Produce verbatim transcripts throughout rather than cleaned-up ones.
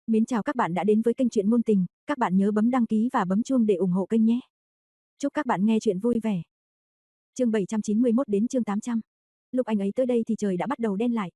Mến chào các bạn đã đến với kênh truyện ngôn tình, các bạn nhớ bấm đăng ký và bấm chuông để ủng hộ kênh nhé. Chúc các bạn nghe truyện vui vẻ. Chương bảy trăm chín mươi mốt đến chương tám trăm. Lúc anh ấy tới đây thì trời đã bắt đầu đen lại.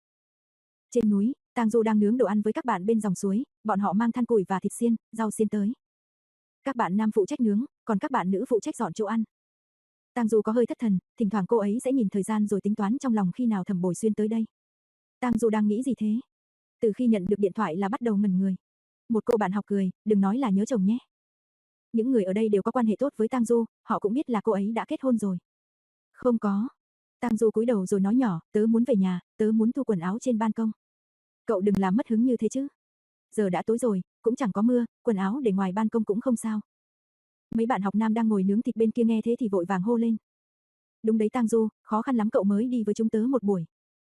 Trên núi, Tang Du đang nướng đồ ăn với các bạn bên dòng suối, bọn họ mang than củi và thịt xiên, rau xiên tới. Các bạn nam phụ trách nướng, còn các bạn nữ phụ trách dọn chỗ ăn. Tang Du có hơi thất thần, thỉnh thoảng cô ấy sẽ nhìn thời gian rồi tính toán trong lòng khi nào Thẩm Bồi Xuyên tới đây. Tang Du đang nghĩ gì thế? Từ khi nhận được điện thoại là bắt đầu ngẩn người. Một cô bạn học cười, đừng nói là nhớ chồng nhé. Những người ở đây đều có quan hệ tốt với Tang Du, họ cũng biết là cô ấy đã kết hôn rồi. Không có. Tang Du cúi đầu rồi nói nhỏ, tớ muốn về nhà, tớ muốn thu quần áo trên ban công. Cậu đừng làm mất hứng như thế chứ. Giờ đã tối rồi, cũng chẳng có mưa, quần áo để ngoài ban công cũng không sao. Mấy bạn học nam đang ngồi nướng thịt bên kia nghe thế thì vội vàng hô lên. Đúng đấy Tang Du, khó khăn lắm cậu mới đi với chúng tớ một buổi.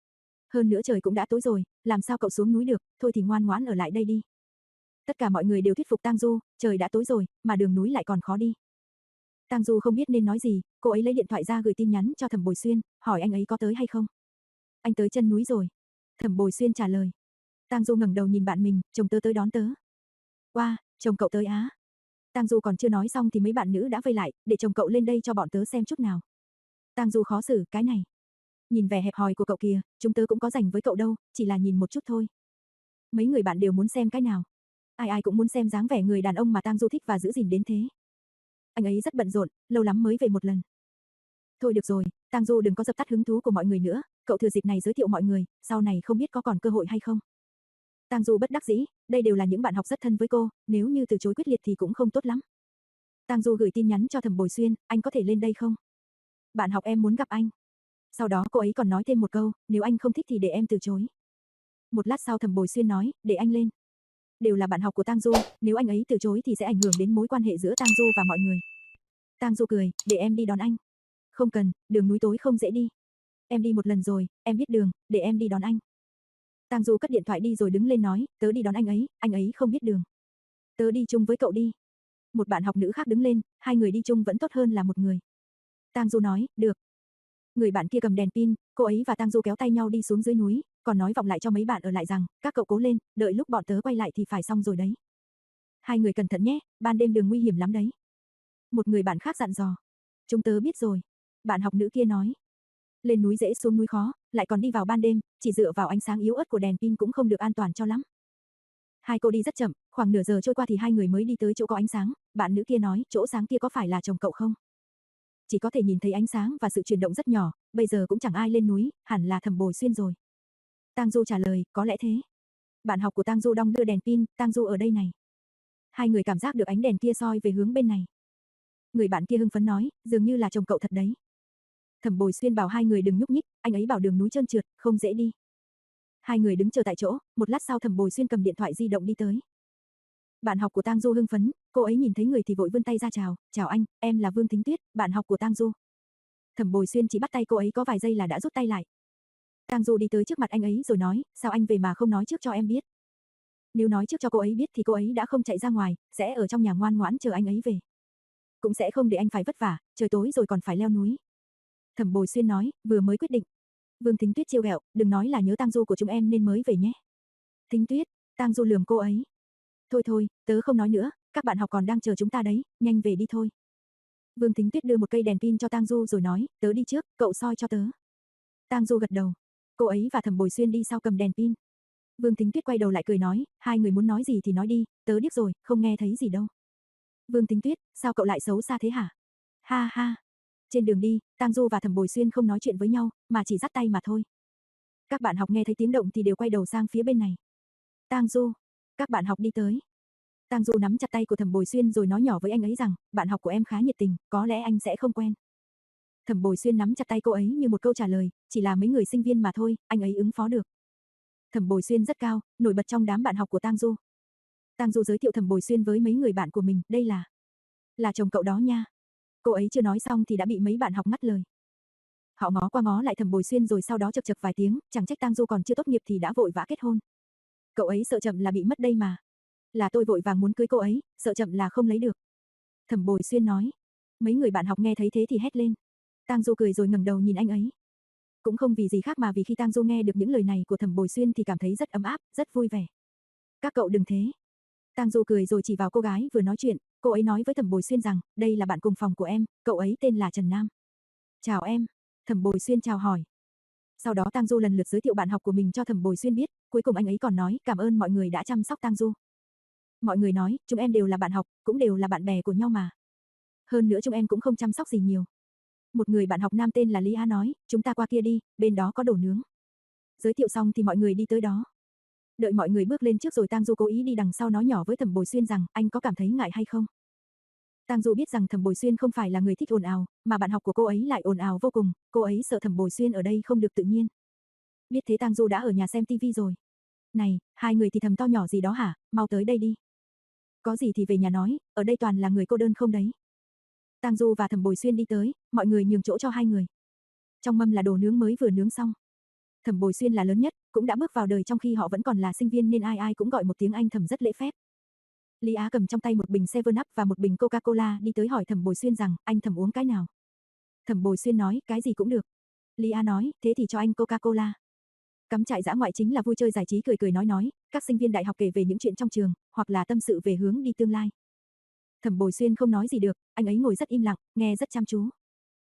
Hơn nữa trời cũng đã tối rồi, làm sao cậu xuống núi được, thôi thì ngoan ngoãn ở lại đây đi. Tất cả mọi người đều thuyết phục Tang Du, trời đã tối rồi, mà đường núi lại còn khó đi. Tang Du không biết nên nói gì, cô ấy lấy điện thoại ra gửi tin nhắn cho Thẩm Bồi Xuyên, hỏi anh ấy có tới hay không. Anh tới chân núi rồi. Thẩm Bồi Xuyên trả lời. Tang Du ngẩng đầu nhìn bạn mình, chồng tớ tới đón tớ. Wow, chồng cậu tới á. Tang Du còn chưa nói xong thì mấy bạn nữ đã vây lại, để chồng cậu lên đây cho bọn tớ xem chút nào. Tang Du khó xử, cái này. Nhìn vẻ hẹp hòi của cậu kìa, chúng tớ cũng có rảnh với cậu đâu, chỉ là nhìn một chút thôi. Mấy người bạn đều muốn xem cái nào. Ai ai cũng muốn xem dáng vẻ người đàn ông mà Tang Du thích và giữ gìn đến thế. Anh ấy rất bận rộn, lâu lắm mới về một lần. Thôi được rồi, Tang Du đừng có dập tắt hứng thú của mọi người nữa, cậu thừa dịp này giới thiệu mọi người, sau này không biết có còn cơ hội hay không. Tang Du bất đắc dĩ, đây đều là những bạn học rất thân với cô, nếu như từ chối quyết liệt thì cũng không tốt lắm. Tang Du gửi tin nhắn cho Thẩm Bồi Xuyên, anh có thể lên đây không? Bạn học em muốn gặp anh. Sau đó cô ấy còn nói thêm một câu, nếu anh không thích thì để em từ chối. Một lát sau Thẩm Bồi Xuyên nói, để anh lên. Đều là bạn học của Tang Du, nếu anh ấy từ chối thì sẽ ảnh hưởng đến mối quan hệ giữa Tang Du và mọi người. Tang Du cười, để em đi đón anh. Không cần, đường núi tối không dễ đi. Em đi một lần rồi, em biết đường, để em đi đón anh. Tang Du cất điện thoại đi rồi đứng lên nói, tớ đi đón anh ấy, anh ấy không biết đường. Tớ đi chung với cậu đi. Một bạn học nữ khác đứng lên, hai người đi chung vẫn tốt hơn là một người. Tang Du nói, được. Người bạn kia cầm đèn pin, cô ấy và Tang Du kéo tay nhau đi xuống dưới núi, còn nói vọng lại cho mấy bạn ở lại rằng, các cậu cố lên, đợi lúc bọn tớ quay lại thì phải xong rồi đấy. Hai người cẩn thận nhé, ban đêm đường nguy hiểm lắm đấy. Một người bạn khác dặn dò. Chúng tớ biết rồi. Bạn học nữ kia nói. Lên núi dễ xuống núi khó, lại còn đi vào ban đêm, chỉ dựa vào ánh sáng yếu ớt của đèn pin cũng không được an toàn cho lắm. Hai cô đi rất chậm, khoảng nửa giờ trôi qua thì hai người mới đi tới chỗ có ánh sáng, bạn nữ kia nói, chỗ sáng kia có phải là chồng cậu không? Chỉ có thể nhìn thấy ánh sáng và sự chuyển động rất nhỏ, bây giờ cũng chẳng ai lên núi, hẳn là Thẩm Bồi Xuyên rồi. Tang Du trả lời, có lẽ thế. Bạn học của Tang Du đong đưa đèn pin, Tang Du ở đây này. Hai người cảm giác được ánh đèn kia soi về hướng bên này. Người bạn kia hưng phấn nói, dường như là chồng cậu thật đấy. Thẩm Bồi Xuyên bảo hai người đừng nhúc nhích, anh ấy bảo đường núi trơn trượt, không dễ đi. Hai người đứng chờ tại chỗ, một lát sau Thẩm Bồi Xuyên cầm điện thoại di động đi tới. Bạn học của Tang Du hưng phấn, cô ấy nhìn thấy người thì vội vươn tay ra chào, chào anh, em là Vương Thính Tuyết, bạn học của Tang Du. Thẩm Bồi Xuyên chỉ bắt tay cô ấy có vài giây là đã rút tay lại. Tang Du đi tới trước mặt anh ấy rồi nói, sao anh về mà không nói trước cho em biết. Nếu nói trước cho cô ấy biết thì cô ấy đã không chạy ra ngoài, sẽ ở trong nhà ngoan ngoãn chờ anh ấy về. Cũng sẽ không để anh phải vất vả, trời tối rồi còn phải leo núi. Thẩm Bồi Xuyên nói, vừa mới quyết định. Vương Thính Tuyết trêu ghẹo, đừng nói là nhớ Tang Du của chúng em nên mới về nhé. Thính Tuyết, Tang Du lườm cô ấy. Thôi thôi, tớ không nói nữa, các bạn học còn đang chờ chúng ta đấy, nhanh về đi thôi. Vương Thính Tuyết đưa một cây đèn pin cho Tang Du rồi nói, tớ đi trước, cậu soi cho tớ. Tang Du gật đầu. Cô ấy và Thẩm Bồi Xuyên đi sau cầm đèn pin. Vương Thính Tuyết quay đầu lại cười nói, hai người muốn nói gì thì nói đi, tớ điếc rồi, không nghe thấy gì đâu. Vương Thính Tuyết, sao cậu lại xấu xa thế hả? Ha ha. Trên đường đi, Tang Du và Thẩm Bồi Xuyên không nói chuyện với nhau, mà chỉ dắt tay mà thôi. Các bạn học nghe thấy tiếng động thì đều quay đầu sang phía bên này. Tang Du, các bạn học đi tới. Tang Du nắm chặt tay của Thẩm Bồi Xuyên rồi nói nhỏ với anh ấy rằng, bạn học của em khá nhiệt tình, có lẽ anh sẽ không quen. Thẩm Bồi Xuyên nắm chặt tay cô ấy như một câu trả lời, chỉ là mấy người sinh viên mà thôi, anh ấy ứng phó được. Thẩm Bồi Xuyên rất cao, nổi bật trong đám bạn học của Tang Du. Tang Du giới thiệu Thẩm Bồi Xuyên với mấy người bạn của mình, đây là là chồng cậu đó nha. Cô ấy chưa nói xong thì đã bị mấy bạn học ngắt lời. Họ ngó qua ngó lại Thẩm Bồi Xuyên rồi sau đó chậc chậc vài tiếng, chẳng trách Tang Du còn chưa tốt nghiệp thì đã vội vã kết hôn. Cậu ấy sợ chậm là bị mất đây mà. Là tôi vội vàng muốn cưới cô ấy, sợ chậm là không lấy được. Thẩm Bồi Xuyên nói. Mấy người bạn học nghe thấy thế thì hét lên. Tang Du cười rồi ngẩng đầu nhìn anh ấy. Cũng không vì gì khác mà vì khi Tang Du nghe được những lời này của Thẩm Bồi Xuyên thì cảm thấy rất ấm áp, rất vui vẻ. Các cậu đừng thế. Tang Du cười rồi chỉ vào cô gái vừa nói chuyện, cô ấy nói với Thẩm Bồi Xuyên rằng, đây là bạn cùng phòng của em, cậu ấy tên là Trần Nam. Chào em, Thẩm Bồi Xuyên chào hỏi. Sau đó Tang Du lần lượt giới thiệu bạn học của mình cho Thẩm Bồi Xuyên biết, cuối cùng anh ấy còn nói cảm ơn mọi người đã chăm sóc Tang Du. Mọi người nói, chúng em đều là bạn học, cũng đều là bạn bè của nhau mà. Hơn nữa chúng em cũng không chăm sóc gì nhiều. Một người bạn học nam tên là Lý Á nói, chúng ta qua kia đi, bên đó có đồ nướng. Giới thiệu xong thì mọi người đi tới đó. Đợi mọi người bước lên trước rồi Tang Du cố ý đi đằng sau nói nhỏ với Thẩm Bồi Xuyên rằng, anh có cảm thấy ngại hay không? Tang Du biết rằng Thẩm Bồi Xuyên không phải là người thích ồn ào, mà bạn học của cô ấy lại ồn ào vô cùng, cô ấy sợ Thẩm Bồi Xuyên ở đây không được tự nhiên. Biết thế Tang Du đã ở nhà xem tivi rồi. Này, hai người thì thầm to nhỏ gì đó hả, mau tới đây đi. Có gì thì về nhà nói, ở đây toàn là người cô đơn không đấy. Tang Du và Thẩm Bồi Xuyên đi tới, mọi người nhường chỗ cho hai người. Trong mâm là đồ nướng mới vừa nướng xong. Thẩm Bồi Xuyên là lớn nhất, cũng đã bước vào đời trong khi họ vẫn còn là sinh viên nên ai ai cũng gọi một tiếng anh Thẩm rất lễ phép. Lý Á cầm trong tay một bình Seven Up và một bình Coca-Cola đi tới hỏi Thẩm Bồi Xuyên rằng, anh Thẩm uống cái nào? Thẩm Bồi Xuyên nói, cái gì cũng được. Lý Á nói, thế thì cho anh Coca-Cola. Cắm trại dã ngoại chính là vui chơi giải trí cười cười nói nói, các sinh viên đại học kể về những chuyện trong trường, hoặc là tâm sự về hướng đi tương lai. Thẩm Bồi Xuyên không nói gì được, anh ấy ngồi rất im lặng, nghe rất chăm chú.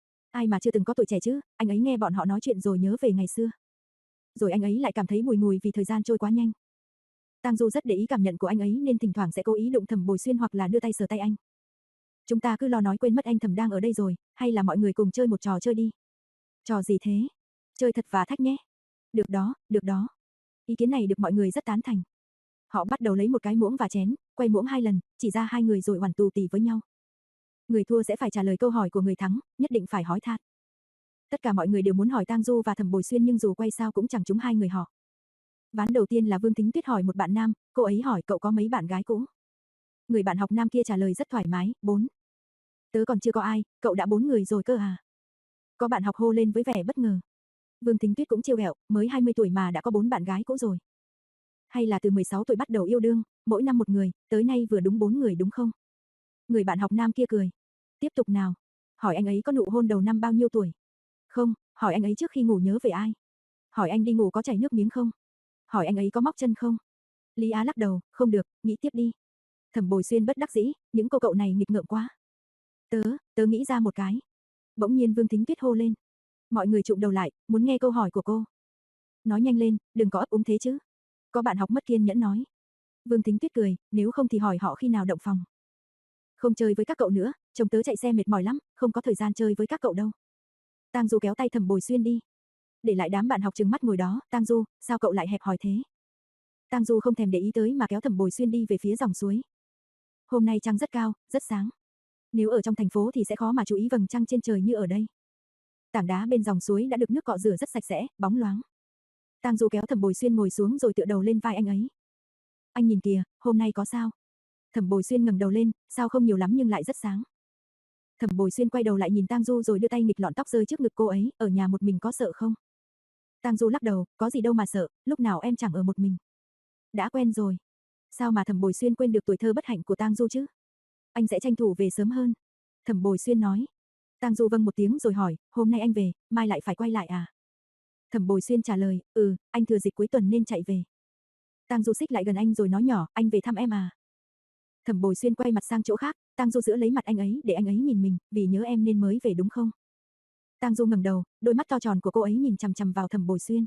Ai mà chưa từng có tuổi trẻ chứ, anh ấy nghe bọn họ nói chuyện rồi nhớ về ngày xưa. Rồi anh ấy lại cảm thấy bùi ngùi vì thời gian trôi quá nhanh. Tang Du rất để ý cảm nhận của anh ấy nên thỉnh thoảng sẽ cố ý đụng Thẩm Bồi Xuyên hoặc là đưa tay sờ tay anh. Chúng ta cứ lo nói quên mất anh Thẩm đang ở đây rồi, hay là mọi người cùng chơi một trò chơi đi. Trò gì thế? Chơi thật và thách nhé. Được đó, được đó. Ý kiến này được mọi người rất tán thành. Họ bắt đầu lấy một cái muỗng và chén, quay muỗng hai lần, chỉ ra hai người rồi oằn tù tì với nhau. Người thua sẽ phải trả lời câu hỏi của người thắng, nhất định phải hỏi thật. Tất cả mọi người đều muốn hỏi Tang Du và Thẩm Bồi Xuyên nhưng dù quay sao cũng chẳng trúng hai người họ. Ván đầu tiên là Vương Thính Tuyết hỏi một bạn nam, cô ấy hỏi cậu có mấy bạn gái cũ. Người bạn học nam kia trả lời rất thoải mái, bốn. Tớ còn chưa có ai, cậu đã bốn người rồi cơ à? Có bạn học hô lên với vẻ bất ngờ. Vương Thính Tuyết cũng trêu ghẹo, mới hai mươi tuổi mà đã có bốn bạn gái cũ rồi. Hay là từ mười sáu tuổi bắt đầu yêu đương, mỗi năm một người, tới nay vừa đúng bốn người đúng không? Người bạn học nam kia cười. Tiếp tục nào. Hỏi anh ấy có nụ hôn đầu năm bao nhiêu tuổi? Không, hỏi anh ấy trước khi ngủ nhớ về ai? Hỏi anh đi ngủ có chảy nước miếng không? Hỏi anh ấy có móc chân không? Lý Á lắc đầu, không được, nghĩ tiếp đi. Thẩm Bồi Xuyên bất đắc dĩ, những cô cậu này nghịch ngợm quá. Tớ, tớ nghĩ ra một cái. Bỗng nhiên Vương Thính Tuyết hô lên. Mọi người chụm đầu lại, muốn nghe câu hỏi của cô. Nói nhanh lên, đừng có ấp úng thế chứ. Có bạn học mất kiên nhẫn nói. Vương Thính Tuyết cười, nếu không thì hỏi họ khi nào động phòng. Không chơi với các cậu nữa, chồng tớ chạy xe mệt mỏi lắm, không có thời gian chơi với các cậu đâu. Tang Du kéo tay Thẩm Bồi Xuyên đi. Để lại đám bạn học trừng mắt ngồi đó, Tang Du, sao cậu lại hẹp hòi thế? Tang Du không thèm để ý tới mà kéo Thẩm Bồi Xuyên đi về phía dòng suối. Hôm nay trăng rất cao, rất sáng. Nếu ở trong thành phố thì sẽ khó mà chú ý vầng trăng trên trời như ở đây. Tảng đá bên dòng suối đã được nước cọ rửa rất sạch sẽ, bóng loáng. Tang Du kéo Thẩm Bồi Xuyên ngồi xuống rồi tựa đầu lên vai anh ấy. Anh nhìn kìa, hôm nay có sao? Thẩm Bồi Xuyên ngẩng đầu lên, sao không nhiều lắm nhưng lại rất sáng. Thẩm Bồi Xuyên quay đầu lại nhìn Tang Du rồi đưa tay nghịch lọn tóc rơi trước ngực cô ấy, ở nhà một mình có sợ không? Tang Du lắc đầu, có gì đâu mà sợ, lúc nào em chẳng ở một mình. Đã quen rồi. Sao mà Thẩm Bồi Xuyên quên được tuổi thơ bất hạnh của Tang Du chứ? Anh sẽ tranh thủ về sớm hơn. Thẩm Bồi Xuyên nói. Tang Du vâng một tiếng rồi hỏi, hôm nay anh về, mai lại phải quay lại à? Thẩm Bồi Xuyên trả lời, ừ, anh thừa dịp cuối tuần nên chạy về. Tang Du xích lại gần anh rồi nói nhỏ, anh về thăm em à? Thẩm Bồi Xuyên quay mặt sang chỗ khác, Tang Du giữ lấy mặt anh ấy để anh ấy nhìn mình, vì nhớ em nên mới về đúng không? Tang Du ngẩng đầu, đôi mắt to tròn của cô ấy nhìn chằm chằm vào Thẩm Bồi Xuyên.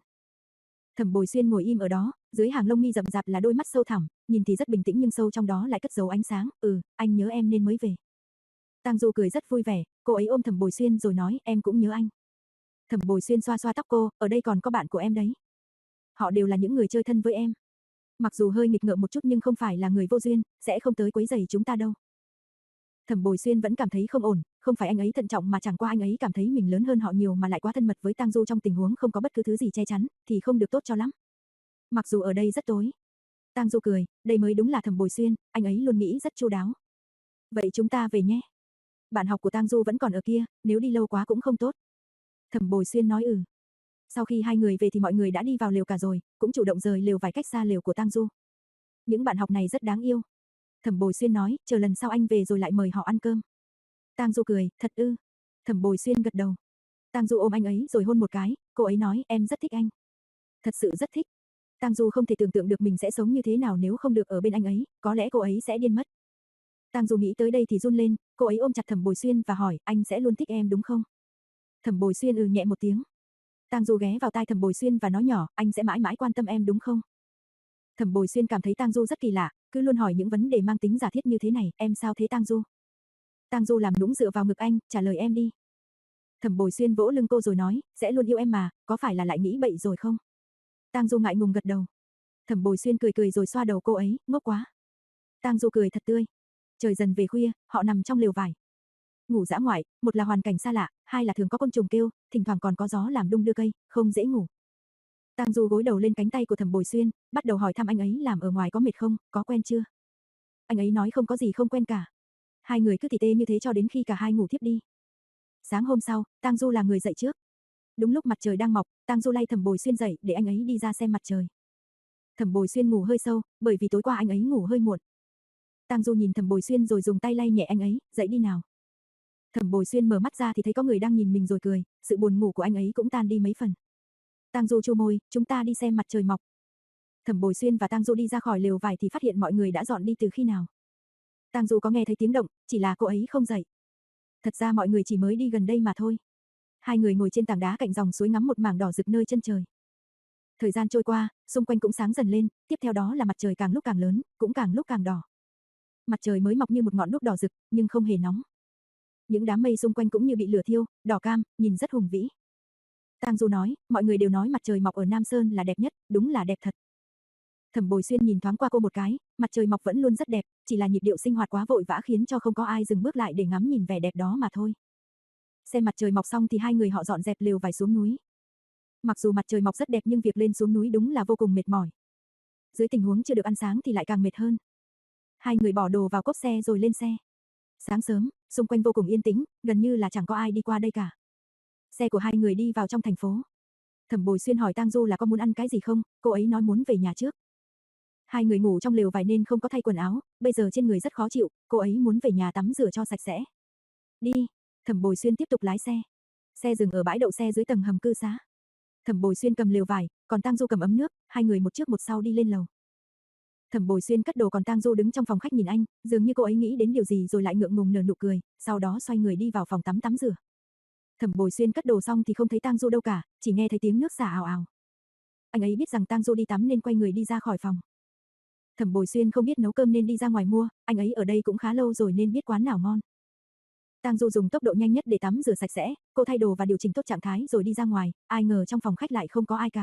Thẩm Bồi Xuyên ngồi im ở đó, dưới hàng lông mi rậm rạp là đôi mắt sâu thẳm, nhìn thì rất bình tĩnh nhưng sâu trong đó lại cất giấu ánh sáng, ừ, anh nhớ em nên mới về. Tang Du cười rất vui vẻ, cô ấy ôm Thẩm Bồi Xuyên rồi nói, em cũng nhớ anh. Thẩm Bồi Xuyên xoa xoa tóc cô, ở đây còn có bạn của em đấy. Họ đều là những người chơi thân với em. Mặc dù hơi nghịch ngợm một chút nhưng không phải là người vô duyên, sẽ không tới quấy rầy chúng ta đâu. Thẩm Bồi Xuyên vẫn cảm thấy không ổn, không phải anh ấy thận trọng mà chẳng qua anh ấy cảm thấy mình lớn hơn họ nhiều mà lại quá thân mật với Tang Du trong tình huống không có bất cứ thứ gì che chắn, thì không được tốt cho lắm. Mặc dù ở đây rất tối. Tang Du cười, đây mới đúng là Thẩm Bồi Xuyên, anh ấy luôn nghĩ rất chu đáo. Vậy chúng ta về nhé. Bạn học của Tang Du vẫn còn ở kia, nếu đi lâu quá cũng không tốt. Thẩm Bồi Xuyên nói ừ. Sau khi hai người về thì mọi người đã đi vào lều cả rồi, cũng chủ động rời lều vài cách xa lều của Tang Du. Những bạn học này rất đáng yêu. Thẩm Bồi Xuyên nói, chờ lần sau anh về rồi lại mời họ ăn cơm. Tang Du cười, thật ư? Thẩm Bồi Xuyên gật đầu. Tang Du ôm anh ấy rồi hôn một cái, cô ấy nói, em rất thích anh. Thật sự rất thích. Tang Du không thể tưởng tượng được mình sẽ sống như thế nào nếu không được ở bên anh ấy, có lẽ cô ấy sẽ điên mất. Tang Du nghĩ tới đây thì run lên, cô ấy ôm chặt Thẩm Bồi Xuyên và hỏi, anh sẽ luôn thích em đúng không? Thẩm Bồi Xuyên ừ nhẹ một tiếng. Tang Du ghé vào tai Thẩm Bồi Xuyên và nói nhỏ, anh sẽ mãi mãi quan tâm em đúng không? Thẩm Bồi Xuyên cảm thấy Tang Du rất kỳ lạ, cứ luôn hỏi những vấn đề mang tính giả thiết như thế này, em sao thế Tang Du? Tang Du làm nũng dựa vào ngực anh, trả lời em đi. Thẩm Bồi Xuyên vỗ lưng cô rồi nói, sẽ luôn yêu em mà, có phải là lại nghĩ bậy rồi không? Tang Du ngại ngùng gật đầu. Thẩm Bồi Xuyên cười cười rồi xoa đầu cô ấy, ngốc quá. Tang Du cười thật tươi. Trời dần về khuya, họ nằm trong lều vải. Ngủ dã ngoại, một là hoàn cảnh xa lạ, hai là thường có côn trùng kêu, thỉnh thoảng còn có gió làm đung đưa cây, không dễ ngủ. Tang Du gối đầu lên cánh tay của Thẩm Bồi Xuyên, bắt đầu hỏi thăm anh ấy làm ở ngoài có mệt không, có quen chưa? Anh ấy nói không có gì không quen cả. Hai người cứ tỉ tê như thế cho đến khi cả hai ngủ thiếp đi. Sáng hôm sau, Tang Du là người dậy trước. Đúng lúc mặt trời đang mọc, Tang Du lay Thẩm Bồi Xuyên dậy để anh ấy đi ra xem mặt trời. Thẩm Bồi Xuyên ngủ hơi sâu, bởi vì tối qua anh ấy ngủ hơi muộn. Tang Du nhìn Thẩm Bồi Xuyên rồi dùng tay lay nhẹ anh ấy, dậy đi nào. Thẩm Bồi Xuyên mở mắt ra thì thấy có người đang nhìn mình rồi cười, sự buồn ngủ của anh ấy cũng tan đi mấy phần. Tang Du chu môi, chúng ta đi xem mặt trời mọc. Thẩm Bồi Xuyên và Tang Du đi ra khỏi lều vải thì phát hiện mọi người đã dọn đi từ khi nào. Tang Du có nghe thấy tiếng động, chỉ là cô ấy không dậy. Thật ra mọi người chỉ mới đi gần đây mà thôi. Hai người ngồi trên tảng đá cạnh dòng suối ngắm một mảng đỏ rực nơi chân trời. Thời gian trôi qua, xung quanh cũng sáng dần lên, tiếp theo đó là mặt trời càng lúc càng lớn, cũng càng lúc càng đỏ. Mặt trời mới mọc như một ngọn đuốc đỏ rực, nhưng không hề nóng. Những đám mây xung quanh cũng như bị lửa thiêu, đỏ cam, nhìn rất hùng vĩ. Tang Du nói, mọi người đều nói mặt trời mọc ở Nam Sơn là đẹp nhất, đúng là đẹp thật. Thẩm Bồi Xuyên nhìn thoáng qua cô một cái, mặt trời mọc vẫn luôn rất đẹp, chỉ là nhịp điệu sinh hoạt quá vội vã khiến cho không có ai dừng bước lại để ngắm nhìn vẻ đẹp đó mà thôi. Xem mặt trời mọc xong thì hai người họ dọn dẹp lều vải xuống núi. Mặc dù mặt trời mọc rất đẹp nhưng việc lên xuống núi đúng là vô cùng mệt mỏi. Dưới tình huống chưa được ăn sáng thì lại càng mệt hơn. Hai người bỏ đồ vào cốp xe rồi lên xe. Sáng sớm, xung quanh vô cùng yên tĩnh, gần như là chẳng có ai đi qua đây cả. Xe của hai người đi vào trong thành phố. Thẩm Bồi Xuyên hỏi Tang Du là có muốn ăn cái gì không, cô ấy nói muốn về nhà trước. Hai người ngủ trong lều vải nên không có thay quần áo, bây giờ trên người rất khó chịu, cô ấy muốn về nhà tắm rửa cho sạch sẽ. Đi, Thẩm Bồi Xuyên tiếp tục lái xe. Xe dừng ở bãi đậu xe dưới tầng hầm cư xá. Thẩm Bồi Xuyên cầm lều vải, còn Tang Du cầm ấm nước, hai người một trước một sau đi lên lầu. Thẩm Bồi Xuyên cất đồ còn Tang Du đứng trong phòng khách nhìn anh, dường như cô ấy nghĩ đến điều gì rồi lại ngượng ngùng nở nụ cười, sau đó xoay người đi vào phòng tắm tắm rửa. Thẩm Bồi Xuyên cất đồ xong thì không thấy Tang Du đâu cả, chỉ nghe thấy tiếng nước xả ào ào. Anh ấy biết rằng Tang Du đi tắm nên quay người đi ra khỏi phòng. Thẩm Bồi Xuyên không biết nấu cơm nên đi ra ngoài mua, anh ấy ở đây cũng khá lâu rồi nên biết quán nào ngon. Tang Du dùng tốc độ nhanh nhất để tắm rửa sạch sẽ, cô thay đồ và điều chỉnh tốt trạng thái rồi đi ra ngoài, ai ngờ trong phòng khách lại không có ai cả.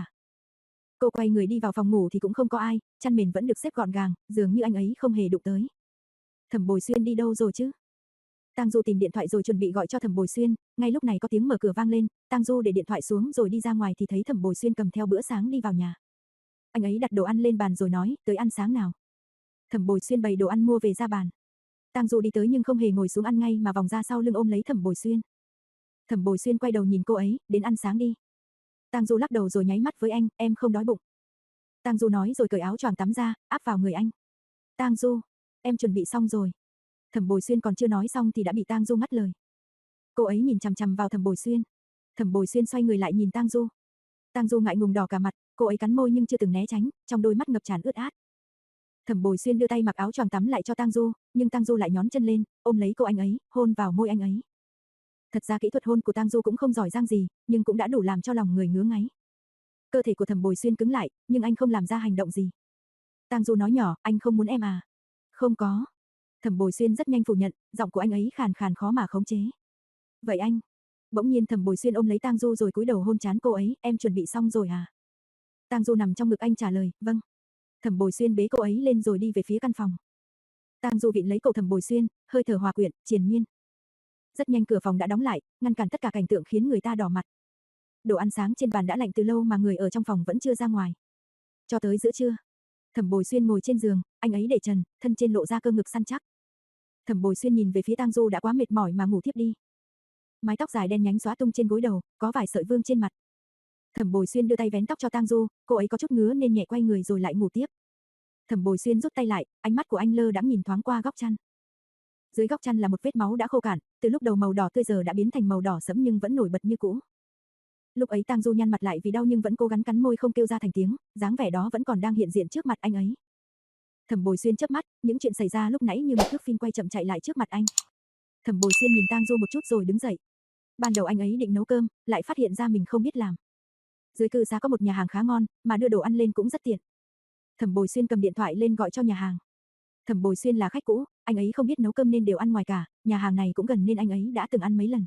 Cô quay người đi vào phòng ngủ thì cũng không có ai, chăn mền vẫn được xếp gọn gàng, dường như anh ấy không hề đụng tới. Thẩm Bồi Xuyên đi đâu rồi chứ? Tang Du tìm điện thoại rồi chuẩn bị gọi cho Thẩm Bồi Xuyên, ngay lúc này có tiếng mở cửa vang lên, Tang Du để điện thoại xuống rồi đi ra ngoài thì thấy Thẩm Bồi Xuyên cầm theo bữa sáng đi vào nhà. Anh ấy đặt đồ ăn lên bàn rồi nói, tới ăn sáng nào. Thẩm Bồi Xuyên bày đồ ăn mua về ra bàn. Tang Du đi tới nhưng không hề ngồi xuống ăn ngay mà vòng ra sau lưng ôm lấy Thẩm Bồi Xuyên. Thẩm Bồi Xuyên quay đầu nhìn cô ấy, đến ăn sáng đi. Tang Du lắc đầu rồi nháy mắt với anh, em không đói bụng. Tang Du nói rồi cởi áo choàng tắm ra, áp vào người anh. Tang Du, em chuẩn bị xong rồi. Thẩm Bồi Xuyên còn chưa nói xong thì đã bị Tang Du ngắt lời. Cô ấy nhìn chằm chằm vào Thẩm Bồi Xuyên. Thẩm Bồi Xuyên xoay người lại nhìn Tang Du. Tang Du ngại ngùng đỏ cả mặt, cô ấy cắn môi nhưng chưa từng né tránh, trong đôi mắt ngập tràn ướt át. Thẩm Bồi Xuyên đưa tay mặc áo choàng tắm lại cho Tang Du, nhưng Tang Du lại nhón chân lên, ôm lấy cô anh ấy, hôn vào môi anh ấy. Thật ra kỹ thuật hôn của Tang Du cũng không giỏi giang gì, nhưng cũng đã đủ làm cho lòng người ngứa ngáy. Cơ thể của Thẩm Bồi Xuyên cứng lại, nhưng anh không làm ra hành động gì. Tang Du nói nhỏ, anh không muốn em à? Không có. Thẩm Bồi Xuyên rất nhanh phủ nhận, giọng của anh ấy khàn khàn khó mà khống chế. Vậy anh? Bỗng nhiên Thẩm Bồi Xuyên ôm lấy Tang Du rồi cúi đầu hôn trán cô ấy, em chuẩn bị xong rồi à? Tang Du nằm trong ngực anh trả lời, vâng. Thẩm Bồi Xuyên bế cô ấy lên rồi đi về phía căn phòng. Tang Du vịn lấy cổ Thẩm Bồi Xuyên, hơi thở hòa quyện, triền miên. Rất nhanh cửa phòng đã đóng lại, ngăn cản tất cả cảnh tượng khiến người ta đỏ mặt. Đồ ăn sáng trên bàn đã lạnh từ lâu mà người ở trong phòng vẫn chưa ra ngoài. Cho tới giữa trưa, Thẩm Bồi Xuyên ngồi trên giường, anh ấy để trần, thân trên lộ ra cơ ngực săn chắc. Thẩm Bồi Xuyên nhìn về phía Tang Du đã quá mệt mỏi mà ngủ thiếp đi. Mái tóc dài đen nhánh xõa tung trên gối đầu, có vài sợi vương trên mặt. Thẩm Bồi Xuyên đưa tay vén tóc cho Tang Du, cô ấy có chút ngứa nên nhẹ quay người rồi lại ngủ tiếp. Thẩm Bồi Xuyên rút tay lại, ánh mắt của anh lơ đãng nhìn thoáng qua góc chăn. Dưới góc chăn là một vết máu đã khô cạn, từ lúc đầu màu đỏ tươi giờ đã biến thành màu đỏ sẫm nhưng vẫn nổi bật như cũ. Lúc ấy Tang Du nhăn mặt lại vì đau nhưng vẫn cố gắng cắn môi không kêu ra thành tiếng, dáng vẻ đó vẫn còn đang hiện diện trước mặt anh ấy. Thẩm Bồi Xuyên chớp mắt, những chuyện xảy ra lúc nãy như một thước phim quay chậm chạy lại trước mặt anh. Thẩm Bồi Xuyên nhìn Tang Du một chút rồi đứng dậy. Ban đầu anh ấy định nấu cơm, lại phát hiện ra mình không biết làm. Dưới cư xá có một nhà hàng khá ngon, mà đưa đồ ăn lên cũng rất tiện. Thẩm Bồi Xuyên cầm điện thoại lên gọi cho nhà hàng. Thẩm Bồi Xuyên là khách cũ, anh ấy không biết nấu cơm nên đều ăn ngoài cả, nhà hàng này cũng gần nên anh ấy đã từng ăn mấy lần.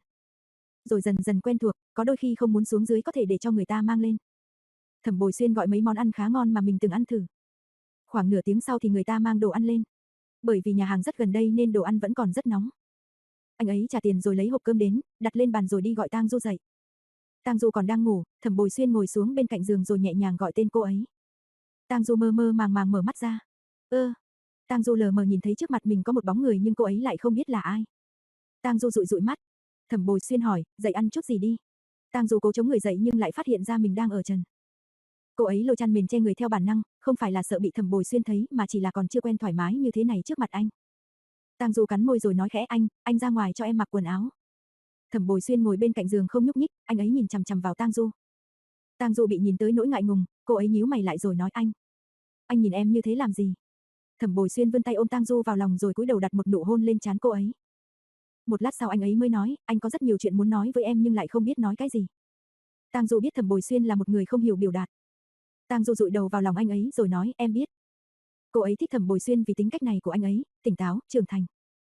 Rồi dần dần quen thuộc, có đôi khi không muốn xuống dưới có thể để cho người ta mang lên. Thẩm Bồi Xuyên gọi mấy món ăn khá ngon mà mình từng ăn thử. Khoảng nửa tiếng sau thì người ta mang đồ ăn lên. Bởi vì nhà hàng rất gần đây nên đồ ăn vẫn còn rất nóng. Anh ấy trả tiền rồi lấy hộp cơm đến, đặt lên bàn rồi đi gọi Tang Du dậy. Tang Du còn đang ngủ, Thẩm Bồi Xuyên ngồi xuống bên cạnh giường rồi nhẹ nhàng gọi tên cô ấy. Tang Du mơ mơ màng màng mở mắt ra. Ơ, Tang Du lờ mờ nhìn thấy trước mặt mình có một bóng người nhưng cô ấy lại không biết là ai. Tang Du dụi dụi mắt. Thẩm Bồi Xuyên hỏi, dậy ăn chút gì đi. Tang Du cố chống người dậy nhưng lại phát hiện ra mình đang ở trần. Cô ấy lôi chăn mền che người theo bản năng, không phải là sợ bị Thẩm Bồi Xuyên thấy mà chỉ là còn chưa quen thoải mái như thế này trước mặt anh. Tang Du cắn môi rồi nói khẽ anh, anh ra ngoài cho em mặc quần áo. Thẩm Bồi Xuyên ngồi bên cạnh giường không nhúc nhích, anh ấy nhìn chằm chằm vào Tang Du. Tang Du bị nhìn tới nỗi ngại ngùng, cô ấy nhíu mày lại rồi nói anh. Anh nhìn em như thế làm gì? Thẩm Bồi Xuyên vươn tay ôm Tang Du vào lòng rồi cúi đầu đặt một nụ hôn lên trán cô ấy. Một lát sau anh ấy mới nói, anh có rất nhiều chuyện muốn nói với em nhưng lại không biết nói cái gì. Tang Du biết Thẩm Bồi Xuyên là một người không hiểu biểu đạt. Tang Du dụi đầu vào lòng anh ấy rồi nói, em biết. Cô ấy thích Thẩm Bồi Xuyên vì tính cách này của anh ấy, tỉnh táo, trưởng thành.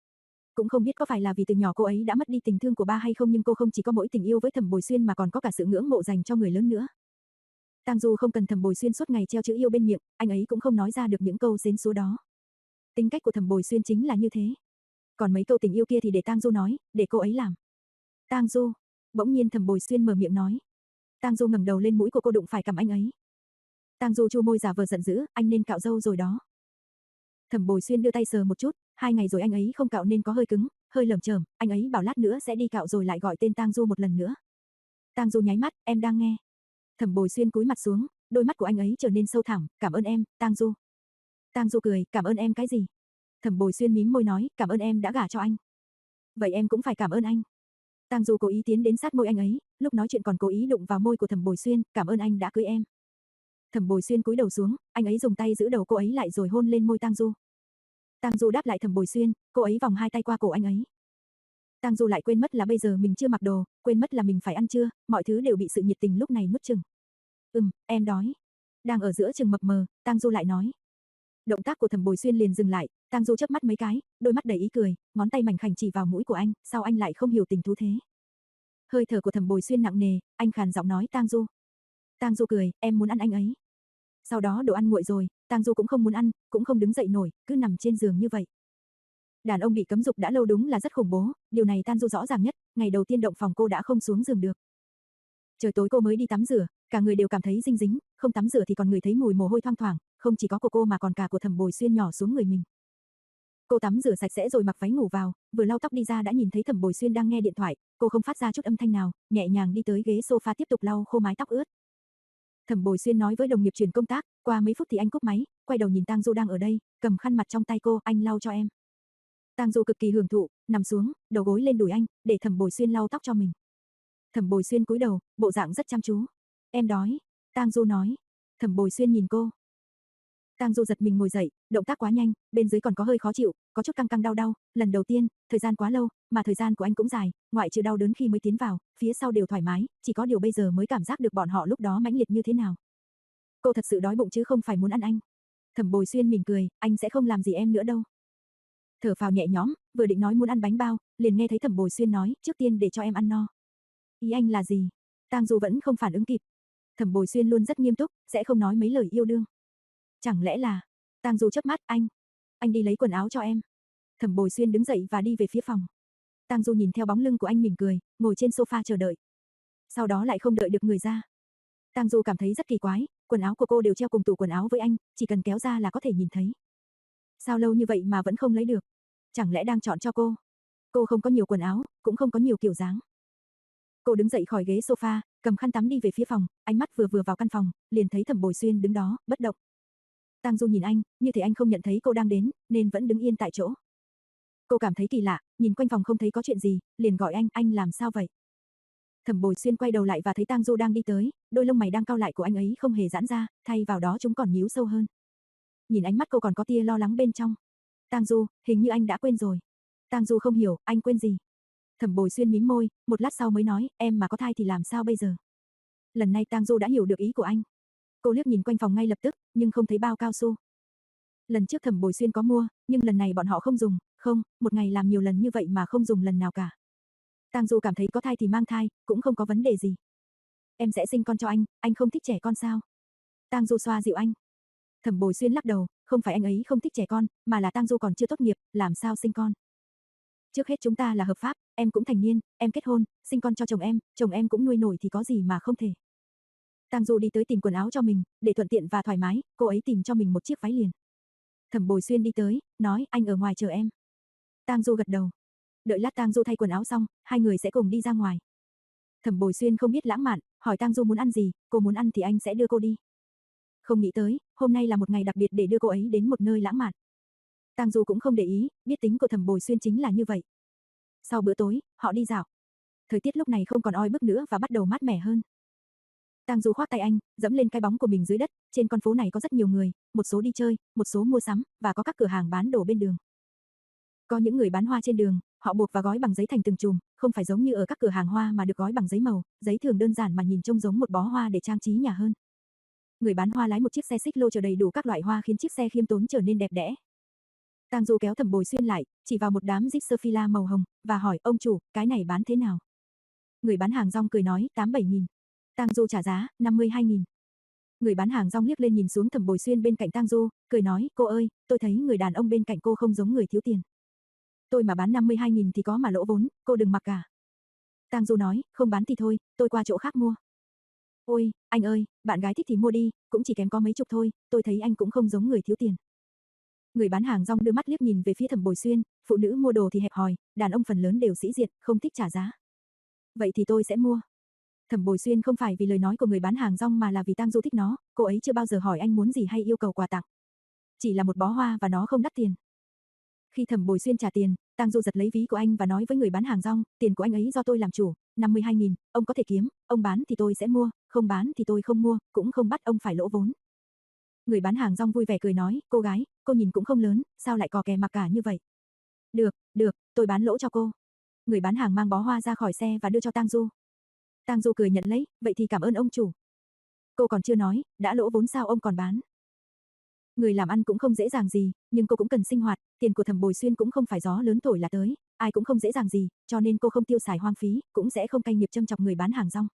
Cũng không biết có phải là vì từ nhỏ cô ấy đã mất đi tình thương của ba hay không nhưng cô không chỉ có mỗi tình yêu với Thẩm Bồi Xuyên mà còn có cả sự ngưỡng mộ dành cho người lớn nữa. Tang Du không cần Thẩm Bồi Xuyên suốt ngày treo chữ yêu bên miệng, anh ấy cũng không nói ra được những câu xến xúa đó. Tính cách của Thẩm Bồi Xuyên chính là như thế. Còn mấy câu tình yêu kia thì để Tang Du nói, để cô ấy làm. Tang Du, bỗng nhiên Thẩm Bồi Xuyên mở miệng nói. Tang Du ngẩng đầu lên, mũi của cô đụng phải cằm anh ấy. Tang Du chu môi giả vờ giận dữ, anh nên cạo râu rồi đó. Thẩm Bồi Xuyên đưa tay sờ một chút, hai ngày rồi anh ấy không cạo nên có hơi cứng, hơi lởm chởm, anh ấy bảo lát nữa sẽ đi cạo rồi lại gọi tên Tang Du một lần nữa. Tang Du nháy mắt, em đang nghe. Thẩm Bồi Xuyên cúi mặt xuống, đôi mắt của anh ấy trở nên sâu thẳm, cảm ơn em, Tang Du. Tang Du cười, cảm ơn em cái gì? Thẩm Bồi Xuyên mím môi nói, cảm ơn em đã gả cho anh. Vậy em cũng phải cảm ơn anh. Tang Du cố ý tiến đến sát môi anh ấy, lúc nói chuyện còn cố ý đụng vào môi của Thẩm Bồi Xuyên, cảm ơn anh đã cưới em. Thẩm Bồi Xuyên cúi đầu xuống, anh ấy dùng tay giữ đầu cô ấy lại rồi hôn lên môi Tang Du. Tang Du đáp lại Thẩm Bồi Xuyên, cô ấy vòng hai tay qua cổ anh ấy. Tang Du lại quên mất là bây giờ mình chưa mặc đồ, quên mất là mình phải ăn trưa, mọi thứ đều bị sự nhiệt tình lúc này nuốt chửng. Ừm, em đói. Đang ở giữa chừng mập mờ, Tang Du lại nói. Động tác của Thẩm Bồi Xuyên liền dừng lại, Tang Du chớp mắt mấy cái, đôi mắt đầy ý cười, ngón tay mảnh khảnh chỉ vào mũi của anh, sao anh lại không hiểu tình thú thế? Hơi thở của Thẩm Bồi Xuyên nặng nề, anh khàn giọng nói Tang Du. Tang Du cười, em muốn ăn anh ấy. Sau đó đồ ăn nguội rồi, Tang Du cũng không muốn ăn, cũng không đứng dậy nổi, cứ nằm trên giường như vậy. Đàn ông bị cấm dục đã lâu đúng là rất khủng bố, điều này Tang Du rõ ràng nhất, ngày đầu tiên động phòng cô đã không xuống giường được. Trời tối cô mới đi tắm rửa, cả người đều cảm thấy dinh dính, không tắm rửa thì còn người thấy mùi mồ hôi thoang thoảng, không chỉ có của cô mà còn cả của Thẩm Bồi Xuyên nhỏ xuống người mình. Cô tắm rửa sạch sẽ rồi mặc váy ngủ vào, vừa lau tóc đi ra đã nhìn thấy Thẩm Bồi Xuyên đang nghe điện thoại, cô không phát ra chút âm thanh nào, nhẹ nhàng đi tới ghế sofa tiếp tục lau khô mái tóc ướt. Thẩm Bồi Xuyên nói với đồng nghiệp chuyển công tác, qua mấy phút thì anh cúp máy, quay đầu nhìn Tang Du đang ở đây, cầm khăn mặt trong tay cô, anh lau cho em. Tang Du cực kỳ hưởng thụ, nằm xuống, đầu gối lên đùi anh, để Thẩm Bồi Xuyên lau tóc cho mình. Thẩm Bồi Xuyên cúi đầu, bộ dạng rất chăm chú. Em đói, Tang Du nói. Thẩm Bồi Xuyên nhìn cô. Tang Du giật mình ngồi dậy, động tác quá nhanh, bên dưới còn có hơi khó chịu, có chút căng căng đau đau, lần đầu tiên, thời gian quá lâu, mà thời gian của anh cũng dài, ngoại trừ đau đớn khi mới tiến vào, phía sau đều thoải mái, chỉ có điều bây giờ mới cảm giác được bọn họ lúc đó mãnh liệt như thế nào. Cô thật sự đói bụng chứ không phải muốn ăn anh. Thẩm Bồi Xuyên mỉm cười, anh sẽ không làm gì em nữa đâu. Thở phào nhẹ nhõm, vừa định nói muốn ăn bánh bao, liền nghe thấy Thẩm Bồi Xuyên nói, trước tiên để cho em ăn no. Ý anh là gì? Tang Du vẫn không phản ứng kịp. Thẩm Bồi Xuyên luôn rất nghiêm túc, sẽ không nói mấy lời yêu đương. Chẳng lẽ là... Tang Du chớp mắt, anh. Anh đi lấy quần áo cho em. Thẩm Bồi Xuyên đứng dậy và đi về phía phòng. Tang Du nhìn theo bóng lưng của anh mỉm cười, ngồi trên sofa chờ đợi. Sau đó lại không đợi được người ra. Tang Du cảm thấy rất kỳ quái, quần áo của cô đều treo cùng tủ quần áo với anh, chỉ cần kéo ra là có thể nhìn thấy. Sao lâu như vậy mà vẫn không lấy được? Chẳng lẽ đang chọn cho cô? Cô không có nhiều quần áo, cũng không có nhiều kiểu dáng. Cô đứng dậy khỏi ghế sofa, cầm khăn tắm đi về phía phòng, ánh mắt vừa vừa vào căn phòng, liền thấy Thẩm Bồi Xuyên đứng đó, bất động. Tang Du nhìn anh, như thể anh không nhận thấy cô đang đến, nên vẫn đứng yên tại chỗ. Cô cảm thấy kỳ lạ, nhìn quanh phòng không thấy có chuyện gì, liền gọi anh, anh làm sao vậy? Thẩm Bồi Xuyên quay đầu lại và thấy Tang Du đang đi tới, đôi lông mày đang cau lại của anh ấy không hề giãn ra, thay vào đó chúng còn nhíu sâu hơn. Nhìn ánh mắt cô còn có tia lo lắng bên trong. Tang Du, hình như anh đã quên rồi. Tang Du không hiểu, anh quên gì? Thẩm Bồi Xuyên mím môi, một lát sau mới nói, em mà có thai thì làm sao bây giờ? Lần này Tang Du đã hiểu được ý của anh. Cô liếc nhìn quanh phòng ngay lập tức, nhưng không thấy bao cao su. Lần trước Thẩm Bồi Xuyên có mua, nhưng lần này bọn họ không dùng, không, một ngày làm nhiều lần như vậy mà không dùng lần nào cả. Tang Du cảm thấy có thai thì mang thai, cũng không có vấn đề gì. Em sẽ sinh con cho anh, anh không thích trẻ con sao? Tang Du xoa dịu anh. Thẩm Bồi Xuyên lắc đầu, không phải anh ấy không thích trẻ con, mà là Tang Du còn chưa tốt nghiệp, làm sao sinh con? Trước hết chúng ta là hợp pháp, em cũng thành niên, em kết hôn, sinh con cho chồng em, chồng em cũng nuôi nổi thì có gì mà không thể. Tang Du đi tới tìm quần áo cho mình, để thuận tiện và thoải mái, cô ấy tìm cho mình một chiếc váy liền. Thẩm Bồi Xuyên đi tới, nói, anh ở ngoài chờ em. Tang Du gật đầu. Đợi lát Tang Du thay quần áo xong, hai người sẽ cùng đi ra ngoài. Thẩm Bồi Xuyên không biết lãng mạn, hỏi Tang Du muốn ăn gì, cô muốn ăn thì anh sẽ đưa cô đi. Không nghĩ tới, hôm nay là một ngày đặc biệt để đưa cô ấy đến một nơi lãng mạn. Tang Du cũng không để ý, biết tính của Thẩm Bồi Xuyên chính là như vậy. Sau bữa tối, họ đi dạo. Thời tiết lúc này không còn oi bức nữa và bắt đầu mát mẻ hơn. Tang Du khoác tay anh, dẫm lên cái bóng của mình dưới đất, trên con phố này có rất nhiều người, một số đi chơi, một số mua sắm, và có các cửa hàng bán đồ bên đường. Có những người bán hoa trên đường, họ buộc và gói bằng giấy thành từng chùm, không phải giống như ở các cửa hàng hoa mà được gói bằng giấy màu, giấy thường đơn giản mà nhìn trông giống một bó hoa để trang trí nhà hơn. Người bán hoa lái một chiếc xe xích lô chở đầy đủ các loại hoa khiến chiếc xe khiêm tốn trở nên đẹp đẽ. Tang Du kéo Thẩm Bồi Xuyên lại, chỉ vào một đám Gypsophila màu hồng, và hỏi, ông chủ, cái này bán thế nào? Người bán hàng rong cười nói, tám bảy nghìn. Tang Du trả giá, năm mươi hai nghìn. Người bán hàng rong liếc lên nhìn xuống Thẩm Bồi Xuyên bên cạnh Tang Du, cười nói, cô ơi, tôi thấy người đàn ông bên cạnh cô không giống người thiếu tiền. Tôi mà bán năm mươi hai nghìn thì có mà lỗ vốn, cô đừng mặc cả. Tang Du nói, không bán thì thôi, tôi qua chỗ khác mua. Ôi, anh ơi, bạn gái thích thì mua đi, cũng chỉ kém có mấy chục thôi, tôi thấy anh cũng không giống người thiếu tiền. Người bán hàng rong đưa mắt liếc nhìn về phía Thẩm Bồi Xuyên, phụ nữ mua đồ thì hẹp hòi, đàn ông phần lớn đều sĩ diện, không thích trả giá. Vậy thì tôi sẽ mua. Thẩm Bồi Xuyên không phải vì lời nói của người bán hàng rong mà là vì Tang Du thích nó, cô ấy chưa bao giờ hỏi anh muốn gì hay yêu cầu quà tặng. Chỉ là một bó hoa và nó không đắt tiền. Khi Thẩm Bồi Xuyên trả tiền, Tang Du giật lấy ví của anh và nói với người bán hàng rong, tiền của anh ấy do tôi làm chủ, năm mươi hai nghìn, ông có thể kiếm, ông bán thì tôi sẽ mua, không bán thì tôi không mua, cũng không bắt ông phải lỗ vốn. Người bán hàng rong vui vẻ cười nói, cô gái, cô nhìn cũng không lớn, sao lại cò kè mặc cả như vậy? Được, được, tôi bán lỗ cho cô. Người bán hàng mang bó hoa ra khỏi xe và đưa cho Tang Du. Tang Du cười nhận lấy, vậy thì cảm ơn ông chủ. Cô còn chưa nói, đã lỗ vốn sao ông còn bán? Người làm ăn cũng không dễ dàng gì, nhưng cô cũng cần sinh hoạt, tiền của Thẩm Bồi Xuyên cũng không phải gió lớn thổi là tới, ai cũng không dễ dàng gì, cho nên cô không tiêu xài hoang phí, cũng sẽ không cay nghiệp châm chọc người bán hàng rong.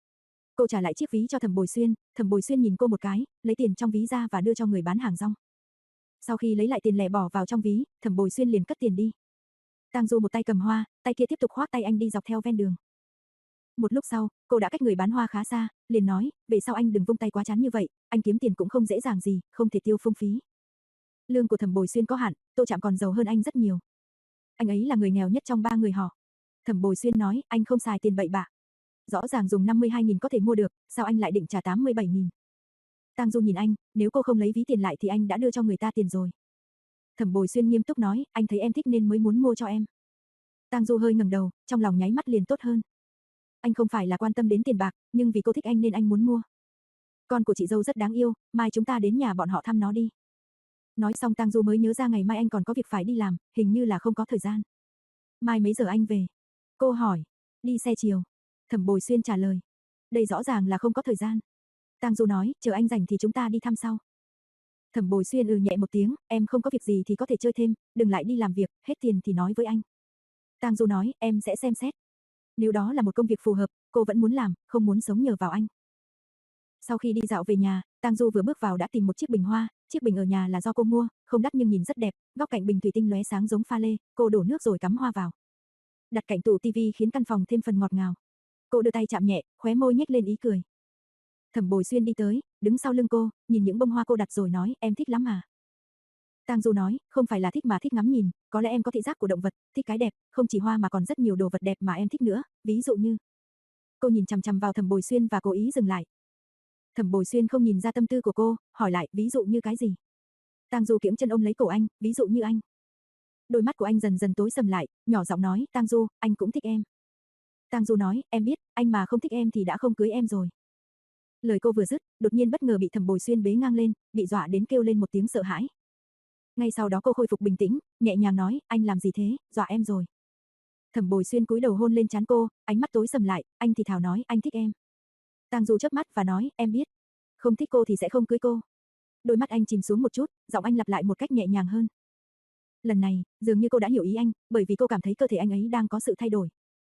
Cô trả lại chiếc ví cho Thẩm Bồi Xuyên, Thẩm Bồi Xuyên nhìn cô một cái, lấy tiền trong ví ra và đưa cho người bán hàng rong. Sau khi lấy lại tiền lẻ bỏ vào trong ví, Thẩm Bồi Xuyên liền cất tiền đi. Tang Du một tay cầm hoa, tay kia tiếp tục khoác tay anh đi dọc theo ven đường. Một lúc sau, cô đã cách người bán hoa khá xa, liền nói, về sau anh đừng vung tay quá chán như vậy, anh kiếm tiền cũng không dễ dàng gì, không thể tiêu phung phí. Lương của Thẩm Bồi Xuyên có hạn, Tô Trạm còn giàu hơn anh rất nhiều. Anh ấy là người nghèo nhất trong ba người họ. Thẩm Bồi Xuyên nói, anh không xài tiền bậy bạ. Rõ ràng dùng năm mươi hai nghìn có thể mua được, sao anh lại định trả tám mươi bảy nghìn? Tang Du nhìn anh, nếu cô không lấy ví tiền lại thì anh đã đưa cho người ta tiền rồi. Thẩm Bồi Xuyên nghiêm túc nói, anh thấy em thích nên mới muốn mua cho em. Tang Du hơi ngẩng đầu, trong lòng nháy mắt liền tốt hơn. Anh không phải là quan tâm đến tiền bạc, nhưng vì cô thích anh nên anh muốn mua. Con của chị dâu rất đáng yêu, mai chúng ta đến nhà bọn họ thăm nó đi. Nói xong Tang Du mới nhớ ra ngày mai anh còn có việc phải đi làm, hình như là không có thời gian. Mai mấy giờ anh về? Cô hỏi. Đi xe chiều. Thẩm Bồi Xuyên trả lời. Đây rõ ràng là không có thời gian. Tang Du nói, chờ anh rảnh thì chúng ta đi thăm sau. Thẩm Bồi Xuyên ừ nhẹ một tiếng, em không có việc gì thì có thể chơi thêm, đừng lại đi làm việc, hết tiền thì nói với anh. Tang Du nói, em sẽ xem xét. Nếu đó là một công việc phù hợp, cô vẫn muốn làm, không muốn sống nhờ vào anh. Sau khi đi dạo về nhà, Tang Du vừa bước vào đã tìm một chiếc bình hoa, chiếc bình ở nhà là do cô mua, không đắt nhưng nhìn rất đẹp, góc cạnh bình thủy tinh lóe sáng giống pha lê, cô đổ nước rồi cắm hoa vào. Đặt cạnh tủ tivi khiến căn phòng thêm phần ngọt ngào. Cô đưa tay chạm nhẹ, khóe môi nhếch lên ý cười. Thẩm Bồi Xuyên đi tới, đứng sau lưng cô, nhìn những bông hoa cô đặt rồi nói, em thích lắm mà. Tang Du nói, không phải là thích mà thích ngắm nhìn, có lẽ em có thị giác của động vật, thích cái đẹp, không chỉ hoa mà còn rất nhiều đồ vật đẹp mà em thích nữa, ví dụ như. Cô nhìn chằm chằm vào Thẩm Bồi Xuyên và cố ý dừng lại. Thẩm Bồi Xuyên không nhìn ra tâm tư của cô, hỏi lại, ví dụ như cái gì? Tang Du kiễng chân ôm lấy cổ anh, ví dụ như anh. Đôi mắt của anh dần dần tối sầm lại, nhỏ giọng nói, Tang Du, anh cũng thích em. Tang Du nói, em biết, anh mà không thích em thì đã không cưới em rồi. Lời cô vừa dứt, đột nhiên bất ngờ bị Thẩm Bồi Xuyên bế ngang lên, bị dọa đến kêu lên một tiếng sợ hãi. Ngay sau đó cô khôi phục bình tĩnh, nhẹ nhàng nói, anh làm gì thế, dọa em rồi. Thẩm Bồi Xuyên cúi đầu hôn lên trán cô, ánh mắt tối sầm lại, anh thì thào nói, anh thích em. Tang Du chớp mắt và nói, em biết, không thích cô thì sẽ không cưới cô. Đôi mắt anh chìm xuống một chút, giọng anh lặp lại một cách nhẹ nhàng hơn. Lần này, dường như cô đã hiểu ý anh, bởi vì cô cảm thấy cơ thể anh ấy đang có sự thay đổi.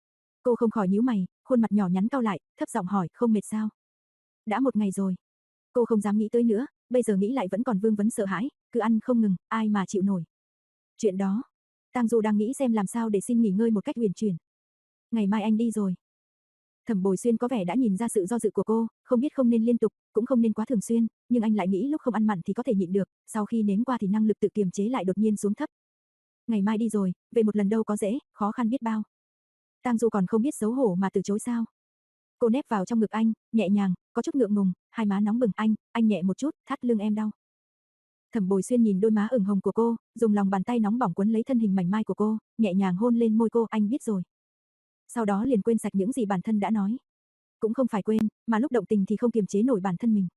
Cô không khỏi nhíu mày, khuôn mặt nhỏ nhắn cau lại, thấp giọng hỏi, không mệt sao? Đã một ngày rồi. Cô không dám nghĩ tới nữa, bây giờ nghĩ lại vẫn còn vương vấn sợ hãi, cứ ăn không ngừng, ai mà chịu nổi. Chuyện đó, Tang Du đang nghĩ xem làm sao để xin nghỉ ngơi một cách huyền chuyển. Ngày mai anh đi rồi. Thẩm Bồi Xuyên có vẻ đã nhìn ra sự do dự của cô, không biết không nên liên tục, cũng không nên quá thường xuyên, nhưng anh lại nghĩ lúc không ăn mặn thì có thể nhịn được, sau khi nếm qua thì năng lực tự kiềm chế lại đột nhiên xuống thấp. Ngày mai đi rồi, về một lần đâu có dễ, khó khăn biết bao. Tang Du còn không biết xấu hổ mà từ chối sao? Cô nép vào trong ngực anh, nhẹ nhàng, có chút ngượng ngùng, hai má nóng bừng, anh, anh nhẹ một chút, thắt lưng em đau. Thẩm Bồi Xuyên nhìn đôi má ửng hồng của cô, dùng lòng bàn tay nóng bỏng quấn lấy thân hình mảnh mai của cô, nhẹ nhàng hôn lên môi cô, anh biết rồi. Sau đó liền quên sạch những gì bản thân đã nói. Cũng không phải quên, mà lúc động tình thì không kiềm chế nổi bản thân mình.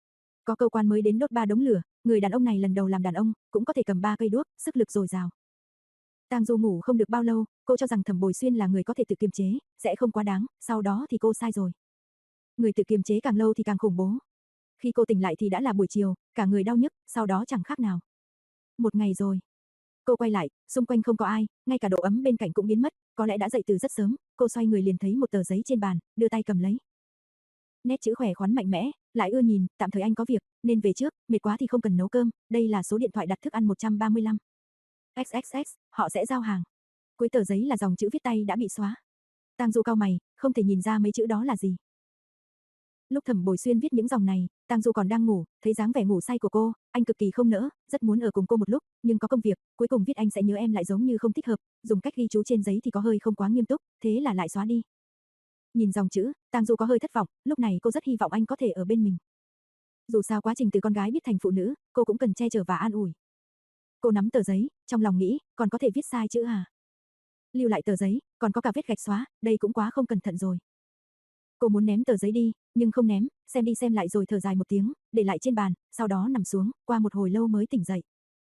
Có câu quan mới đến đốt ba đống lửa, người đàn ông này lần đầu làm đàn ông, cũng có thể cầm ba cây đuốc, sức lực dồi dào. Tang Du ngủ không được bao lâu, cô cho rằng Thẩm Bồi Xuyên là người có thể tự kiềm chế, sẽ không quá đáng, sau đó thì cô sai rồi. Người tự kiềm chế càng lâu thì càng khủng bố. Khi cô tỉnh lại thì đã là buổi chiều, cả người đau nhức, sau đó chẳng khác nào. Một ngày rồi. Cô quay lại, xung quanh không có ai, ngay cả độ ấm bên cạnh cũng biến mất, có lẽ đã dậy từ rất sớm, cô xoay người liền thấy một tờ giấy trên bàn, đưa tay cầm lấy. Nét chữ khỏe khoắn mạnh mẽ, lại ưa nhìn, tạm thời anh có việc, nên về trước, mệt quá thì không cần nấu cơm, đây là số điện thoại đặt thức ăn một trăm ba mươi lăm. ích ích ích, họ sẽ giao hàng. Cuối tờ giấy là dòng chữ viết tay đã bị xóa. Tang Du cau mày, không thể nhìn ra mấy chữ đó là gì. Lúc Thẩm Bồi Xuyên viết những dòng này, Tang Du còn đang ngủ, thấy dáng vẻ ngủ say của cô, anh cực kỳ không nỡ, rất muốn ở cùng cô một lúc, nhưng có công việc, cuối cùng viết anh sẽ nhớ em lại giống như không thích hợp, dùng cách ghi chú trên giấy thì có hơi không quá nghiêm túc, thế là lại xóa đi. Nhìn dòng chữ, Tang Du có hơi thất vọng, lúc này cô rất hy vọng anh có thể ở bên mình. Dù sao quá trình từ con gái biết thành phụ nữ, cô cũng cần che chở và an ủi. Cô nắm tờ giấy, trong lòng nghĩ, còn có thể viết sai chữ à? Lưu lại tờ giấy, còn có cả vết gạch xóa, đây cũng quá không cẩn thận rồi. Cô muốn ném tờ giấy đi, nhưng không ném, xem đi xem lại rồi thở dài một tiếng, để lại trên bàn, sau đó nằm xuống, qua một hồi lâu mới tỉnh dậy.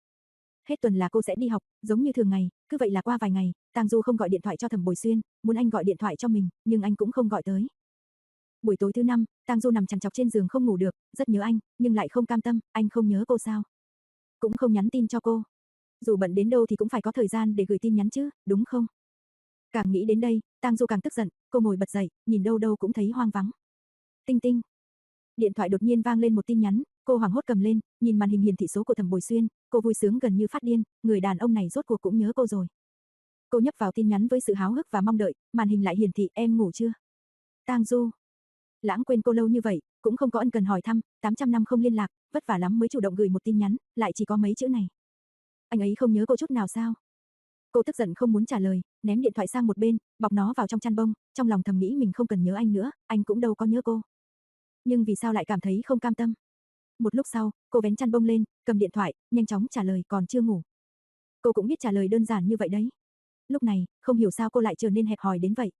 Hết tuần là cô sẽ đi học, giống như thường ngày, cứ vậy là qua vài ngày, Tang Du không gọi điện thoại cho Thẩm Bồi Xuyên, muốn anh gọi điện thoại cho mình, nhưng anh cũng không gọi tới. Buổi tối thứ năm, Tang Du nằm trằn trọc trên giường không ngủ được, rất nhớ anh, nhưng lại không cam tâm, anh không nhớ cô sao? Cũng không nhắn tin cho cô. Dù bận đến đâu thì cũng phải có thời gian để gửi tin nhắn chứ, đúng không? Càng nghĩ đến đây, Tang Du càng tức giận, cô ngồi bật dậy, nhìn đâu đâu cũng thấy hoang vắng. Tinh tinh. Điện thoại đột nhiên vang lên một tin nhắn, cô hoảng hốt cầm lên, nhìn màn hình hiển thị số của Thẩm Bồi Xuyên, cô vui sướng gần như phát điên, người đàn ông này rốt cuộc cũng nhớ cô rồi. Cô nhấp vào tin nhắn với sự háo hức và mong đợi, màn hình lại hiển thị em ngủ chưa? Tang Du. Lãng quên cô lâu như vậy, cũng không có ân cần hỏi thăm, tám trăm năm không liên lạc, vất vả lắm mới chủ động gửi một tin nhắn, lại chỉ có mấy chữ này. Anh ấy không nhớ cô chút nào sao? Cô tức giận không muốn trả lời, ném điện thoại sang một bên, bọc nó vào trong chăn bông, trong lòng thầm nghĩ mình không cần nhớ anh nữa, anh cũng đâu có nhớ cô. Nhưng vì sao lại cảm thấy không cam tâm? Một lúc sau, cô vén chăn bông lên, cầm điện thoại, nhanh chóng trả lời còn chưa ngủ. Cô cũng biết trả lời đơn giản như vậy đấy. Lúc này, không hiểu sao cô lại trở nên hẹp hòi đến vậy.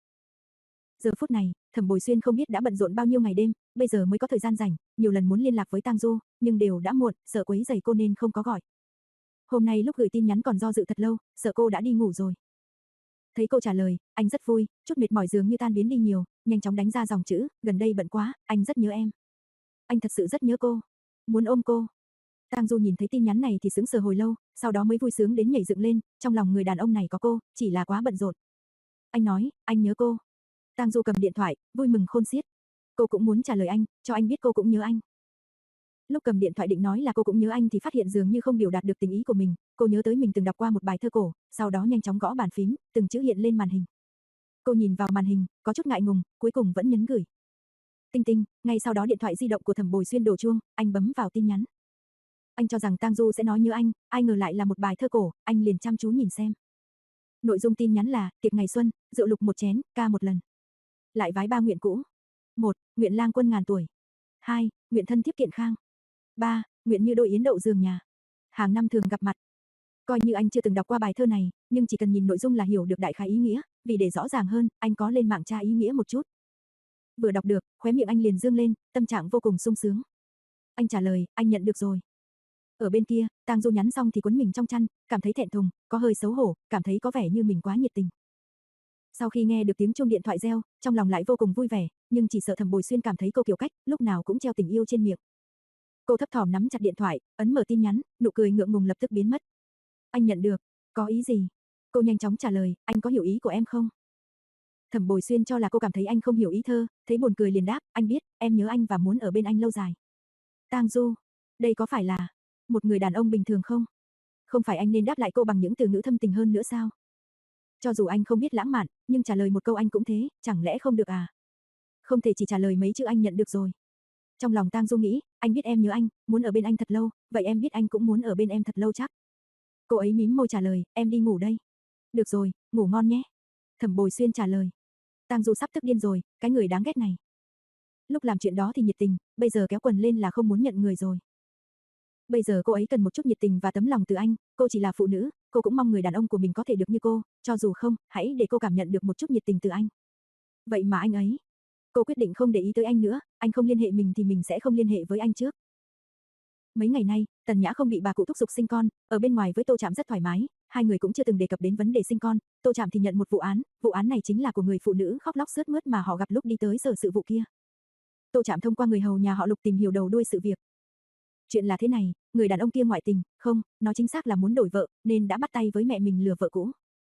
Giờ phút này, Thẩm Bồi Xuyên không biết đã bận rộn bao nhiêu ngày đêm, bây giờ mới có thời gian rảnh, nhiều lần muốn liên lạc với Tang Du, nhưng đều đã muộn, sợ quấy rầy cô nên không có gọi. Hôm nay lúc gửi tin nhắn còn do dự thật lâu, sợ cô đã đi ngủ rồi. Thấy cô trả lời, anh rất vui, chút mệt mỏi dường như tan biến đi nhiều, nhanh chóng đánh ra dòng chữ, gần đây bận quá, anh rất nhớ em. Anh thật sự rất nhớ cô, muốn ôm cô. Tang Du nhìn thấy tin nhắn này thì sững sờ hồi lâu, sau đó mới vui sướng đến nhảy dựng lên, trong lòng người đàn ông này có cô, chỉ là quá bận rộn. Anh nói, anh nhớ cô. Tang Du cầm điện thoại, vui mừng khôn xiết. Cô cũng muốn trả lời anh, cho anh biết cô cũng nhớ anh. Lúc cầm điện thoại định nói là cô cũng nhớ anh thì phát hiện dường như không biểu đạt được tình ý của mình, cô nhớ tới mình từng đọc qua một bài thơ cổ, sau đó nhanh chóng gõ bàn phím, từng chữ hiện lên màn hình. Cô nhìn vào màn hình, có chút ngại ngùng, cuối cùng vẫn nhấn gửi. Tinh tinh, ngay sau đó điện thoại di động của Thẩm Bồi Xuyên đổ chuông, anh bấm vào tin nhắn. Anh cho rằng Tang Du sẽ nói nhớ anh, ai ngờ lại là một bài thơ cổ, anh liền chăm chú nhìn xem. Nội dung tin nhắn là, tiệc ngày xuân, rượu lục một chén, ca một lần. Lại vái ba nguyện cũ. một. Nguyện lang quân ngàn tuổi. hai. Nguyện thân thiếp kiện khang. ba. Nguyện như đôi yến đậu giường nhà. Hàng năm thường gặp mặt. Coi như anh chưa từng đọc qua bài thơ này, nhưng chỉ cần nhìn nội dung là hiểu được đại khái ý nghĩa, vì để rõ ràng hơn, anh có lên mạng tra ý nghĩa một chút. Vừa đọc được, khóe miệng anh liền dương lên, tâm trạng vô cùng sung sướng. Anh trả lời, anh nhận được rồi. Ở bên kia, Tang Du nhắn xong thì cuốn mình trong chăn, cảm thấy thẹn thùng, có hơi xấu hổ, cảm thấy có vẻ như mình quá nhiệt tình. Sau khi nghe được tiếng chuông điện thoại reo, trong lòng lại vô cùng vui vẻ, nhưng chỉ sợ Thẩm Bồi Xuyên cảm thấy cô kiểu cách, lúc nào cũng treo tình yêu trên miệng. Cô thấp thỏm nắm chặt điện thoại, ấn mở tin nhắn, nụ cười ngượng ngùng lập tức biến mất. Anh nhận được, có ý gì? Cô nhanh chóng trả lời, anh có hiểu ý của em không? Thẩm Bồi Xuyên cho là cô cảm thấy anh không hiểu ý thơ, thấy buồn cười liền đáp, anh biết, em nhớ anh và muốn ở bên anh lâu dài. Tang Du, đây có phải là một người đàn ông bình thường không? Không phải anh nên đáp lại cô bằng những từ ngữ thâm tình hơn nữa sao? Cho dù anh không biết lãng mạn, nhưng trả lời một câu anh cũng thế, chẳng lẽ không được à? Không thể chỉ trả lời mấy chữ anh nhận được rồi. Trong lòng Tang Du nghĩ, anh biết em nhớ anh, muốn ở bên anh thật lâu, vậy em biết anh cũng muốn ở bên em thật lâu chắc. Cô ấy mím môi trả lời, em đi ngủ đây. Được rồi, ngủ ngon nhé. Thẩm Bồi Xuyên trả lời. Tang Du sắp tức điên rồi, cái người đáng ghét này. Lúc làm chuyện đó thì nhiệt tình, bây giờ kéo quần lên là không muốn nhận người rồi. Bây giờ cô ấy cần một chút nhiệt tình và tấm lòng từ anh, cô chỉ là phụ nữ, cô cũng mong người đàn ông của mình có thể được như cô, cho dù không, hãy để cô cảm nhận được một chút nhiệt tình từ anh. Vậy mà anh ấy, cô quyết định không để ý tới anh nữa, anh không liên hệ mình thì mình sẽ không liên hệ với anh trước. Mấy ngày nay, Tần Nhã không bị bà cụ thúc giục sinh con, ở bên ngoài với Tô Trạm rất thoải mái, hai người cũng chưa từng đề cập đến vấn đề sinh con, Tô Trạm thì nhận một vụ án, vụ án này chính là của người phụ nữ khóc lóc sướt mướt mà họ gặp lúc đi tới sở sự vụ kia. Tô Trạm thông qua người hầu nhà họ Lục tìm hiểu đầu đuôi sự việc. Chuyện là thế này, người đàn ông kia ngoại tình, không, nói chính xác là muốn đổi vợ, nên đã bắt tay với mẹ mình lừa vợ cũ.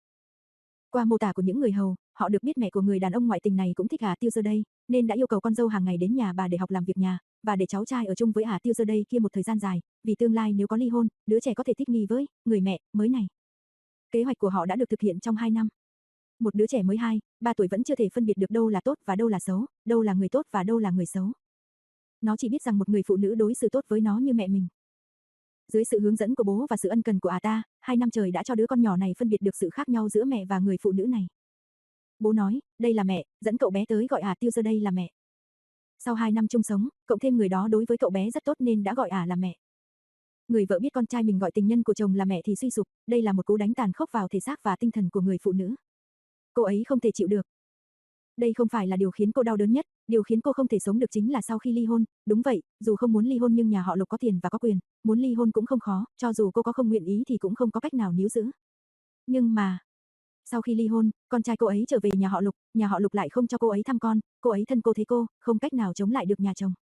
Qua mô tả của những người hầu, họ được biết mẹ của người đàn ông ngoại tình này cũng thích Hà Tiêu Giơ đây, nên đã yêu cầu con dâu hàng ngày đến nhà bà để học làm việc nhà, và để cháu trai ở chung với Hà Tiêu Giơ đây kia một thời gian dài, vì tương lai nếu có ly hôn, đứa trẻ có thể thích nghi với người mẹ mới này. Kế hoạch của họ đã được thực hiện trong hai năm. Một đứa trẻ mới hai, ba tuổi vẫn chưa thể phân biệt được đâu là tốt và đâu là xấu, đâu là người tốt và đâu là người xấu. Nó chỉ biết rằng một người phụ nữ đối xử tốt với nó như mẹ mình. Dưới sự hướng dẫn của bố và sự ân cần của à ta, hai năm trời đã cho đứa con nhỏ này phân biệt được sự khác nhau giữa mẹ và người phụ nữ này. Bố nói, đây là mẹ, dẫn cậu bé tới gọi à Tiêu Giơ đây là mẹ. Sau hai năm chung sống, cộng thêm người đó đối với cậu bé rất tốt nên đã gọi à là mẹ. Người vợ biết con trai mình gọi tình nhân của chồng là mẹ thì suy sụp, đây là một cú đánh tàn khốc vào thể xác và tinh thần của người phụ nữ. Cô ấy không thể chịu được. Đây không phải là điều khiến cô đau đớn nhất, điều khiến cô không thể sống được chính là sau khi ly hôn, đúng vậy, dù không muốn ly hôn nhưng nhà họ Lục có tiền và có quyền, muốn ly hôn cũng không khó, cho dù cô có không nguyện ý thì cũng không có cách nào níu giữ. Nhưng mà, sau khi ly hôn, con trai cô ấy trở về nhà họ Lục, nhà họ Lục lại không cho cô ấy thăm con, cô ấy thân cô thế cô, không cách nào chống lại được nhà chồng.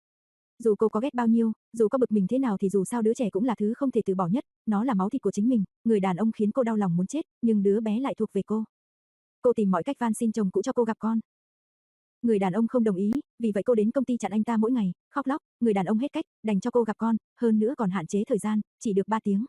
Dù cô có ghét bao nhiêu, dù có bực mình thế nào thì dù sao đứa trẻ cũng là thứ không thể từ bỏ nhất, nó là máu thịt của chính mình, người đàn ông khiến cô đau lòng muốn chết, nhưng đứa bé lại thuộc về cô. Cô tìm mọi cách van xin chồng cũ cho cô gặp con. Người đàn ông không đồng ý, vì vậy cô đến công ty chặn anh ta mỗi ngày, khóc lóc, người đàn ông hết cách, đành cho cô gặp con, hơn nữa còn hạn chế thời gian, chỉ được ba tiếng.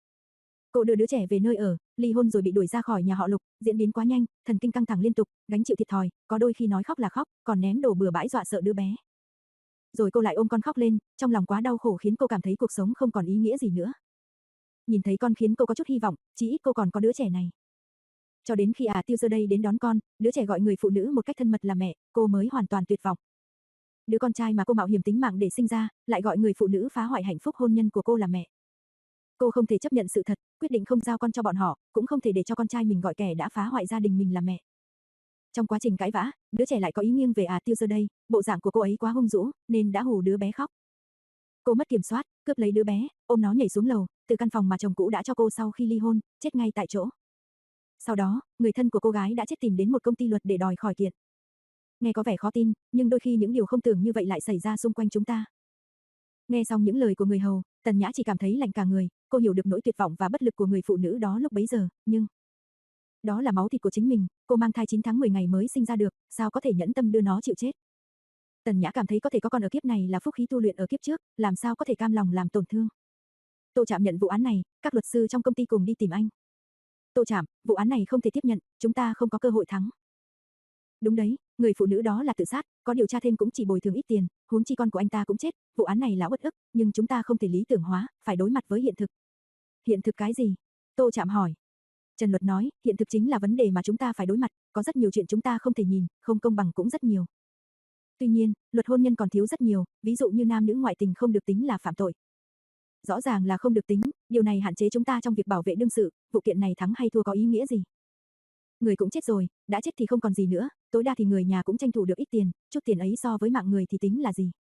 Cô đưa đứa trẻ về nơi ở, ly hôn rồi bị đuổi ra khỏi nhà họ Lục, diễn biến quá nhanh, thần kinh căng thẳng liên tục, gánh chịu thiệt thòi, có đôi khi nói khóc là khóc, còn ném đồ bừa bãi dọa sợ đứa bé. Rồi cô lại ôm con khóc lên, trong lòng quá đau khổ khiến cô cảm thấy cuộc sống không còn ý nghĩa gì nữa. Nhìn thấy con khiến cô có chút hy vọng, chỉ ít cô còn có đứa trẻ này. Cho đến khi à Tiêu Giơ đây đến đón con, đứa trẻ gọi người phụ nữ một cách thân mật là mẹ, cô mới hoàn toàn tuyệt vọng. Đứa con trai mà cô mạo hiểm tính mạng để sinh ra, lại gọi người phụ nữ phá hoại hạnh phúc hôn nhân của cô là mẹ. Cô không thể chấp nhận sự thật, quyết định không giao con cho bọn họ, cũng không thể để cho con trai mình gọi kẻ đã phá hoại gia đình mình là mẹ. Trong quá trình cãi vã, đứa trẻ lại có ý nghiêng về à Tiêu Giơ đây, bộ dạng của cô ấy quá hung dữ, nên đã hù đứa bé khóc. Cô mất kiểm soát, cướp lấy đứa bé, ôm nó nhảy xuống lầu, từ căn phòng mà chồng cũ đã cho cô sau khi ly hôn, chết ngay tại chỗ. Sau đó, người thân của cô gái đã chết tìm đến một công ty luật để đòi khỏi kiện. Nghe có vẻ khó tin, nhưng đôi khi những điều không tưởng như vậy lại xảy ra xung quanh chúng ta. Nghe xong những lời của người hầu, Tần Nhã chỉ cảm thấy lạnh cả người, cô hiểu được nỗi tuyệt vọng và bất lực của người phụ nữ đó lúc bấy giờ, nhưng đó là máu thịt của chính mình, cô mang thai chín tháng mười ngày mới sinh ra được, sao có thể nhẫn tâm đưa nó chịu chết. Tần Nhã cảm thấy có thể có con ở kiếp này là phúc khí tu luyện ở kiếp trước, làm sao có thể cam lòng làm tổn thương. Tô Trạm nhận vụ án này, các luật sư trong công ty cùng đi tìm anh. Tô Trạm, vụ án này không thể tiếp nhận, chúng ta không có cơ hội thắng. Đúng đấy, người phụ nữ đó là tự sát, có điều tra thêm cũng chỉ bồi thường ít tiền, huống chi con của anh ta cũng chết, vụ án này là uất ức, nhưng chúng ta không thể lý tưởng hóa, phải đối mặt với hiện thực. Hiện thực cái gì? Tô Trạm hỏi. Trần Luật nói, hiện thực chính là vấn đề mà chúng ta phải đối mặt, có rất nhiều chuyện chúng ta không thể nhìn, không công bằng cũng rất nhiều. Tuy nhiên, luật hôn nhân còn thiếu rất nhiều, ví dụ như nam nữ ngoại tình không được tính là phạm tội. Rõ ràng là không được tính, điều này hạn chế chúng ta trong việc bảo vệ đương sự, vụ kiện này thắng hay thua có ý nghĩa gì? Người cũng chết rồi, đã chết thì không còn gì nữa, tối đa thì người nhà cũng tranh thủ được ít tiền, chút tiền ấy so với mạng người thì tính là gì?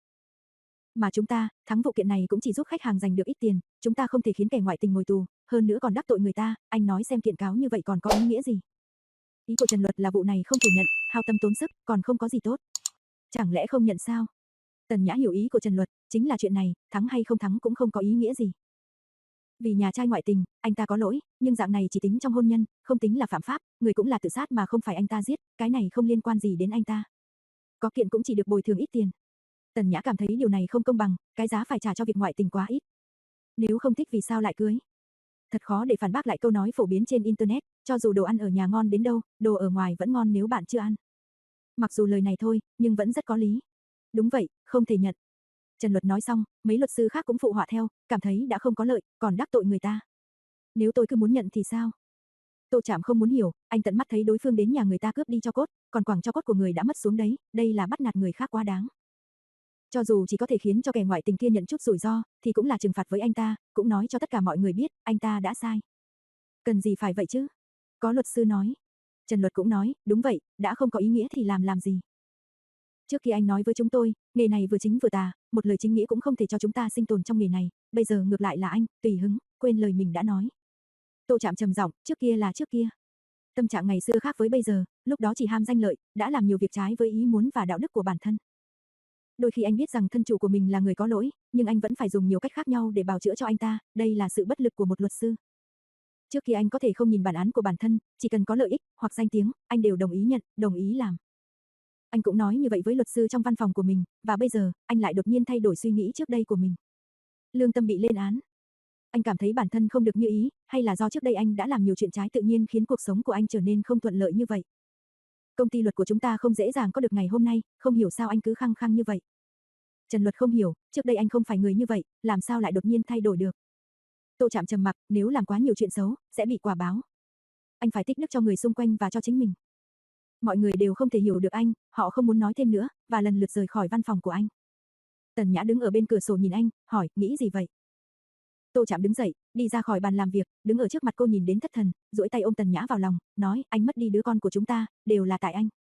Mà chúng ta, thắng vụ kiện này cũng chỉ giúp khách hàng giành được ít tiền, chúng ta không thể khiến kẻ ngoại tình ngồi tù, hơn nữa còn đắc tội người ta, anh nói xem kiện cáo như vậy còn có ý nghĩa gì? Ý của Trần Luật là vụ này không thể nhận, hao tâm tốn sức, còn không có gì tốt. Chẳng lẽ không nhận sao? Tần Nhã hiểu ý của Trần Luật, chính là chuyện này, thắng hay không thắng cũng không có ý nghĩa gì. Vì nhà trai ngoại tình, anh ta có lỗi, nhưng dạng này chỉ tính trong hôn nhân, không tính là phạm pháp, người cũng là tự sát mà không phải anh ta giết, cái này không liên quan gì đến anh ta. Có kiện cũng chỉ được bồi thường ít tiền. Tần Nhã cảm thấy điều này không công bằng, cái giá phải trả cho việc ngoại tình quá ít. Nếu không thích vì sao lại cưới? Thật khó để phản bác lại câu nói phổ biến trên internet, cho dù đồ ăn ở nhà ngon đến đâu, đồ ở ngoài vẫn ngon nếu bạn chưa ăn. Mặc dù lời này thôi, nhưng vẫn rất có lý. Đúng vậy, không thể nhận. Trần Luật nói xong, mấy luật sư khác cũng phụ họa theo, cảm thấy đã không có lợi, còn đắc tội người ta. Nếu tôi cứ muốn nhận thì sao? Tô Trạm không muốn hiểu, anh tận mắt thấy đối phương đến nhà người ta cướp đi tro cốt, còn quẳng tro cốt của người đã mất xuống đấy, đây là bắt nạt người khác quá đáng. Cho dù chỉ có thể khiến cho kẻ ngoại tình kia nhận chút rủi ro, thì cũng là trừng phạt với anh ta, cũng nói cho tất cả mọi người biết, anh ta đã sai. Cần gì phải vậy chứ? Có luật sư nói. Trần Luật cũng nói, đúng vậy, đã không có ý nghĩa thì làm làm gì. Trước khi anh nói với chúng tôi, nghề này vừa chính vừa tà, một lời chính nghĩa cũng không thể cho chúng ta sinh tồn trong nghề này, bây giờ ngược lại là anh, tùy hứng, quên lời mình đã nói. Tô Trạm trầm giọng, trước kia là trước kia. Tâm trạng ngày xưa khác với bây giờ, lúc đó chỉ ham danh lợi, đã làm nhiều việc trái với ý muốn và đạo đức của bản thân. Đôi khi anh biết rằng thân chủ của mình là người có lỗi, nhưng anh vẫn phải dùng nhiều cách khác nhau để bào chữa cho anh ta, đây là sự bất lực của một luật sư. Trước khi anh có thể không nhìn bản án của bản thân, chỉ cần có lợi ích hoặc danh tiếng, anh đều đồng ý nhận, đồng ý làm. Anh cũng nói như vậy với luật sư trong văn phòng của mình, và bây giờ, anh lại đột nhiên thay đổi suy nghĩ trước đây của mình. Lương Tâm bị lên án. Anh cảm thấy bản thân không được như ý, hay là do trước đây anh đã làm nhiều chuyện trái tự nhiên khiến cuộc sống của anh trở nên không thuận lợi như vậy. Công ty luật của chúng ta không dễ dàng có được ngày hôm nay, không hiểu sao anh cứ khăng khăng như vậy. Trần Luật không hiểu, trước đây anh không phải người như vậy, làm sao lại đột nhiên thay đổi được. Tô Trạm trầm mặc, nếu làm quá nhiều chuyện xấu, sẽ bị quả báo. Anh phải tích đức cho người xung quanh và cho chính mình. Mọi người đều không thể hiểu được anh, họ không muốn nói thêm nữa, và lần lượt rời khỏi văn phòng của anh. Tần Nhã đứng ở bên cửa sổ nhìn anh, hỏi, nghĩ gì vậy? Tô Trạm đứng dậy, đi ra khỏi bàn làm việc, đứng ở trước mặt cô nhìn đến thất thần, duỗi tay ôm Tần Nhã vào lòng, nói, anh mất đi đứa con của chúng ta, đều là tại anh.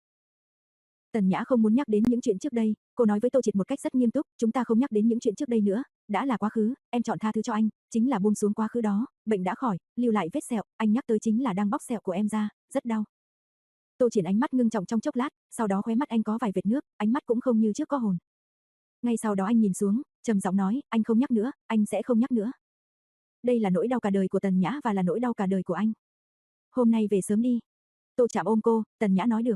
Tần Nhã không muốn nhắc đến những chuyện trước đây, cô nói với Tô Triệt một cách rất nghiêm túc, chúng ta không nhắc đến những chuyện trước đây nữa, đã là quá khứ, em chọn tha thứ cho anh, chính là buông xuống quá khứ đó, bệnh đã khỏi, lưu lại vết sẹo, anh nhắc tới chính là đang bóc sẹo của em ra, rất đau. Tô Triển ánh mắt ngưng trọng trong chốc lát, sau đó khóe mắt anh có vài vệt nước, ánh mắt cũng không như trước có hồn. Ngay sau đó anh nhìn xuống, trầm giọng nói, anh không nhắc nữa, anh sẽ không nhắc nữa. Đây là nỗi đau cả đời của Tần Nhã và là nỗi đau cả đời của anh. Hôm nay về sớm đi. Tô Trạm ôm cô, Tần Nhã nói được.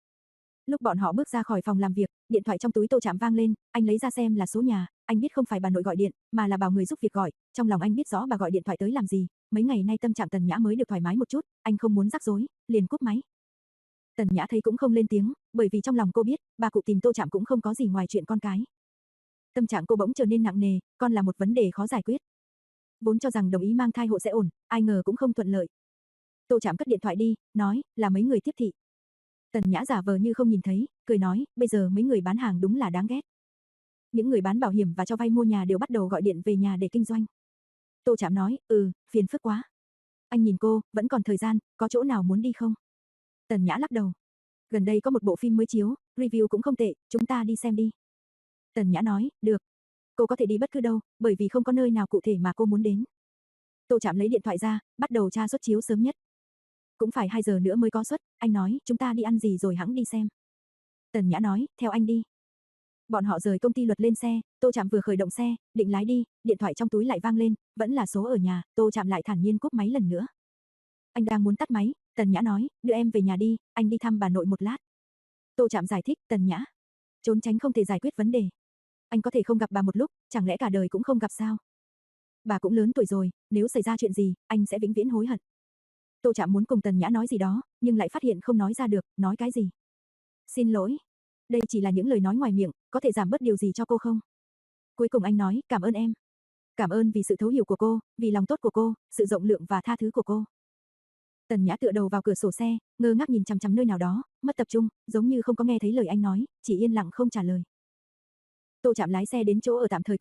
Lúc bọn họ bước ra khỏi phòng làm việc, điện thoại trong túi Tô Trạm vang lên, anh lấy ra xem là số nhà, anh biết không phải bà nội gọi điện, mà là bảo người giúp việc gọi, trong lòng anh biết rõ bà gọi điện thoại tới làm gì, mấy ngày nay tâm trạng Tần Nhã mới được thoải mái một chút, anh không muốn rắc rối, liền cúp máy. Tần Nhã thấy cũng không lên tiếng, bởi vì trong lòng cô biết, bà cụ tìm Tô Trạm cũng không có gì ngoài chuyện con cái. Tâm trạng cô bỗng trở nên nặng nề, con là một vấn đề khó giải quyết. Vốn cho rằng đồng ý mang thai hộ sẽ ổn, ai ngờ cũng không thuận lợi. Tô Trạm cất điện thoại đi, nói, là mấy người tiếp thị. Tần Nhã giả vờ như không nhìn thấy, cười nói, bây giờ mấy người bán hàng đúng là đáng ghét. Những người bán bảo hiểm và cho vay mua nhà đều bắt đầu gọi điện về nhà để kinh doanh. Tô Trạm nói, ừ, phiền phức quá. Anh nhìn cô, vẫn còn thời gian, có chỗ nào muốn đi không? Tần Nhã lắc đầu. Gần đây có một bộ phim mới chiếu, review cũng không tệ, chúng ta đi xem đi. Tần Nhã nói, được. Cô có thể đi bất cứ đâu, bởi vì không có nơi nào cụ thể mà cô muốn đến. Tô Trạm lấy điện thoại ra, bắt đầu tra suất chiếu sớm nhất. Cũng phải hai giờ nữa mới có suất, anh nói, chúng ta đi ăn gì rồi hẵng đi xem. Tần Nhã nói, theo anh đi. Bọn họ rời công ty luật lên xe, Tô Trạm vừa khởi động xe, định lái đi, điện thoại trong túi lại vang lên, vẫn là số ở nhà, Tô Trạm lại thản nhiên cúp máy lần nữa. Anh đang muốn tắt máy, Tần Nhã nói, đưa em về nhà đi, anh đi thăm bà nội một lát. Tô Trạm giải thích, Tần Nhã, trốn tránh không thể giải quyết vấn đề. Anh có thể không gặp bà một lúc, chẳng lẽ cả đời cũng không gặp sao? Bà cũng lớn tuổi rồi, nếu xảy ra chuyện gì, anh sẽ vĩnh viễn hối hận. Tô Trạm muốn cùng Tần Nhã nói gì đó, nhưng lại phát hiện không nói ra được, nói cái gì? Xin lỗi. Đây chỉ là những lời nói ngoài miệng, có thể giảm bớt điều gì cho cô không? Cuối cùng anh nói, cảm ơn em. Cảm ơn vì sự thấu hiểu của cô, vì lòng tốt của cô, sự rộng lượng và tha thứ của cô. Tần Nhã tựa đầu vào cửa sổ xe, ngơ ngác nhìn chằm chằm nơi nào đó, mất tập trung, giống như không có nghe thấy lời anh nói, chỉ yên lặng không trả lời. Tô Trạm lái xe đến chỗ ở tạm thời của họ,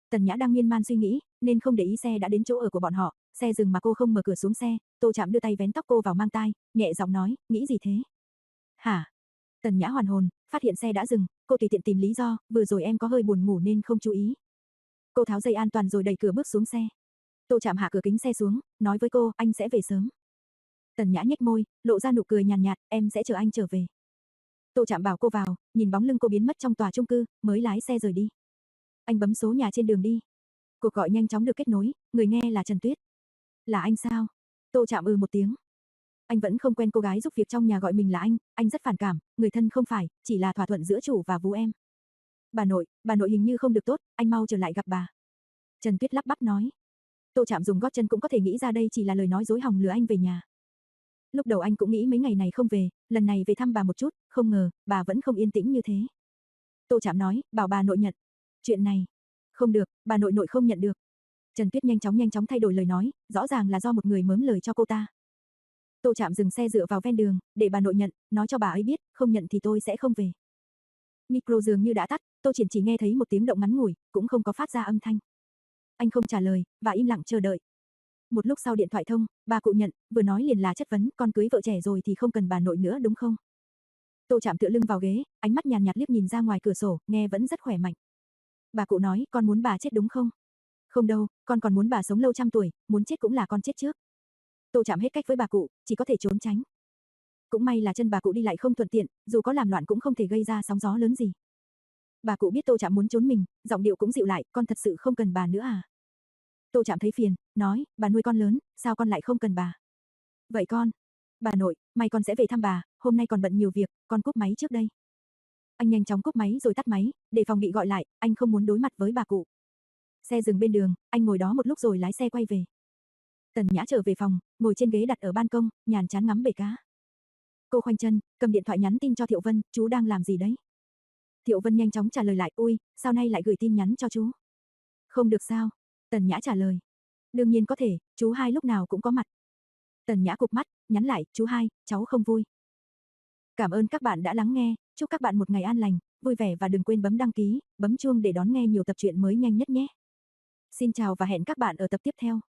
Tần Nhã đang miên man suy nghĩ, nên không để ý xe đã đến chỗ ở của bọn họ, xe dừng mà cô không mở cửa xuống xe, Tô Trạm đưa tay vén tóc cô vào mang tai, nhẹ giọng nói, nghĩ gì thế? Hả? Tần Nhã hoàn hồn, phát hiện xe đã dừng, cô tùy tiện tìm lý do, vừa rồi em có hơi buồn ngủ nên không chú ý. Cô tháo dây an toàn rồi đẩy cửa bước xuống xe. Tô Trạm hạ cửa kính xe xuống, nói với cô, anh sẽ về sớm. Tần Nhã nhếch môi, lộ ra nụ cười nhàn nhạt, em sẽ chờ anh trở về. Tô Trạm bảo cô vào, nhìn bóng lưng cô biến mất trong tòa chung cư, mới lái xe rời đi. Anh bấm số nhà trên đường đi. Cuộc gọi nhanh chóng được kết nối, người nghe là Trần Tuyết. Là anh sao? Tô Trạm ừ một tiếng. Anh vẫn không quen cô gái giúp việc trong nhà gọi mình là anh, anh rất phản cảm, người thân không phải, chỉ là thỏa thuận giữa chủ và vú em. Bà nội, bà nội hình như không được tốt, anh mau trở lại gặp bà. Trần Tuyết lắp bắp nói. Tô Trạm dùng gót chân cũng có thể nghĩ ra đây chỉ là lời nói dối hòng lừa anh về nhà. Lúc đầu anh cũng nghĩ mấy ngày này không về, lần này về thăm bà một chút, không ngờ, bà vẫn không yên tĩnh như thế. Tô Trạm nói, bảo bà nội nhận. Chuyện này, không được, bà nội nội không nhận được. Trần Tuyết nhanh chóng nhanh chóng thay đổi lời nói, rõ ràng là do một người mớm lời cho cô ta. Tô Trạm dừng xe dựa vào ven đường, để bà nội nhận, nói cho bà ấy biết, không nhận thì tôi sẽ không về. Micro dường như đã tắt, Tô Triển chỉ nghe thấy một tiếng động ngắn ngủi, cũng không có phát ra âm thanh. Anh không trả lời, và im lặng chờ đợi. Một lúc sau điện thoại thông, bà cụ nhận, vừa nói liền là chất vấn, con cưới vợ trẻ rồi thì không cần bà nội nữa đúng không? Tô Trạm tựa lưng vào ghế, ánh mắt nhàn nhạt liếc nhìn ra ngoài cửa sổ, nghe vẫn rất khỏe mạnh. Bà cụ nói, con muốn bà chết đúng không? Không đâu, con còn muốn bà sống lâu trăm tuổi, muốn chết cũng là con chết trước. Tô Trạm hết cách với bà cụ, chỉ có thể trốn tránh. Cũng may là chân bà cụ đi lại không thuận tiện, dù có làm loạn cũng không thể gây ra sóng gió lớn gì. Bà cụ biết Tô Trạm muốn trốn mình, giọng điệu cũng dịu lại, con thật sự không cần bà nữa à? Tô Trạm thấy phiền, nói, bà nuôi con lớn, sao con lại không cần bà? Vậy con, bà nội, may con sẽ về thăm bà, hôm nay còn bận nhiều việc, con cúp máy trước đây. Anh nhanh chóng cúp máy rồi tắt máy, để phòng bị gọi lại, anh không muốn đối mặt với bà cụ. Xe dừng bên đường, anh ngồi đó một lúc rồi lái xe quay về. Tần Nhã trở về phòng, ngồi trên ghế đặt ở ban công, nhàn chán ngắm bể cá. Cô khoanh chân, cầm điện thoại nhắn tin cho Thiệu Vân, chú đang làm gì đấy? Thiệu Vân nhanh chóng trả lời lại, ui, sao nay lại gửi tin nhắn cho chú? Không được sao? Tần Nhã trả lời. Đương nhiên có thể, chú hai lúc nào cũng có mặt. Tần Nhã cụp mắt, nhắn lại, chú hai, cháu không vui. Cảm ơn các bạn đã lắng nghe, chúc các bạn một ngày an lành, vui vẻ và đừng quên bấm đăng ký, bấm chuông để đón nghe nhiều tập truyện mới nhanh nhất nhé. Xin chào và hẹn các bạn ở tập tiếp theo.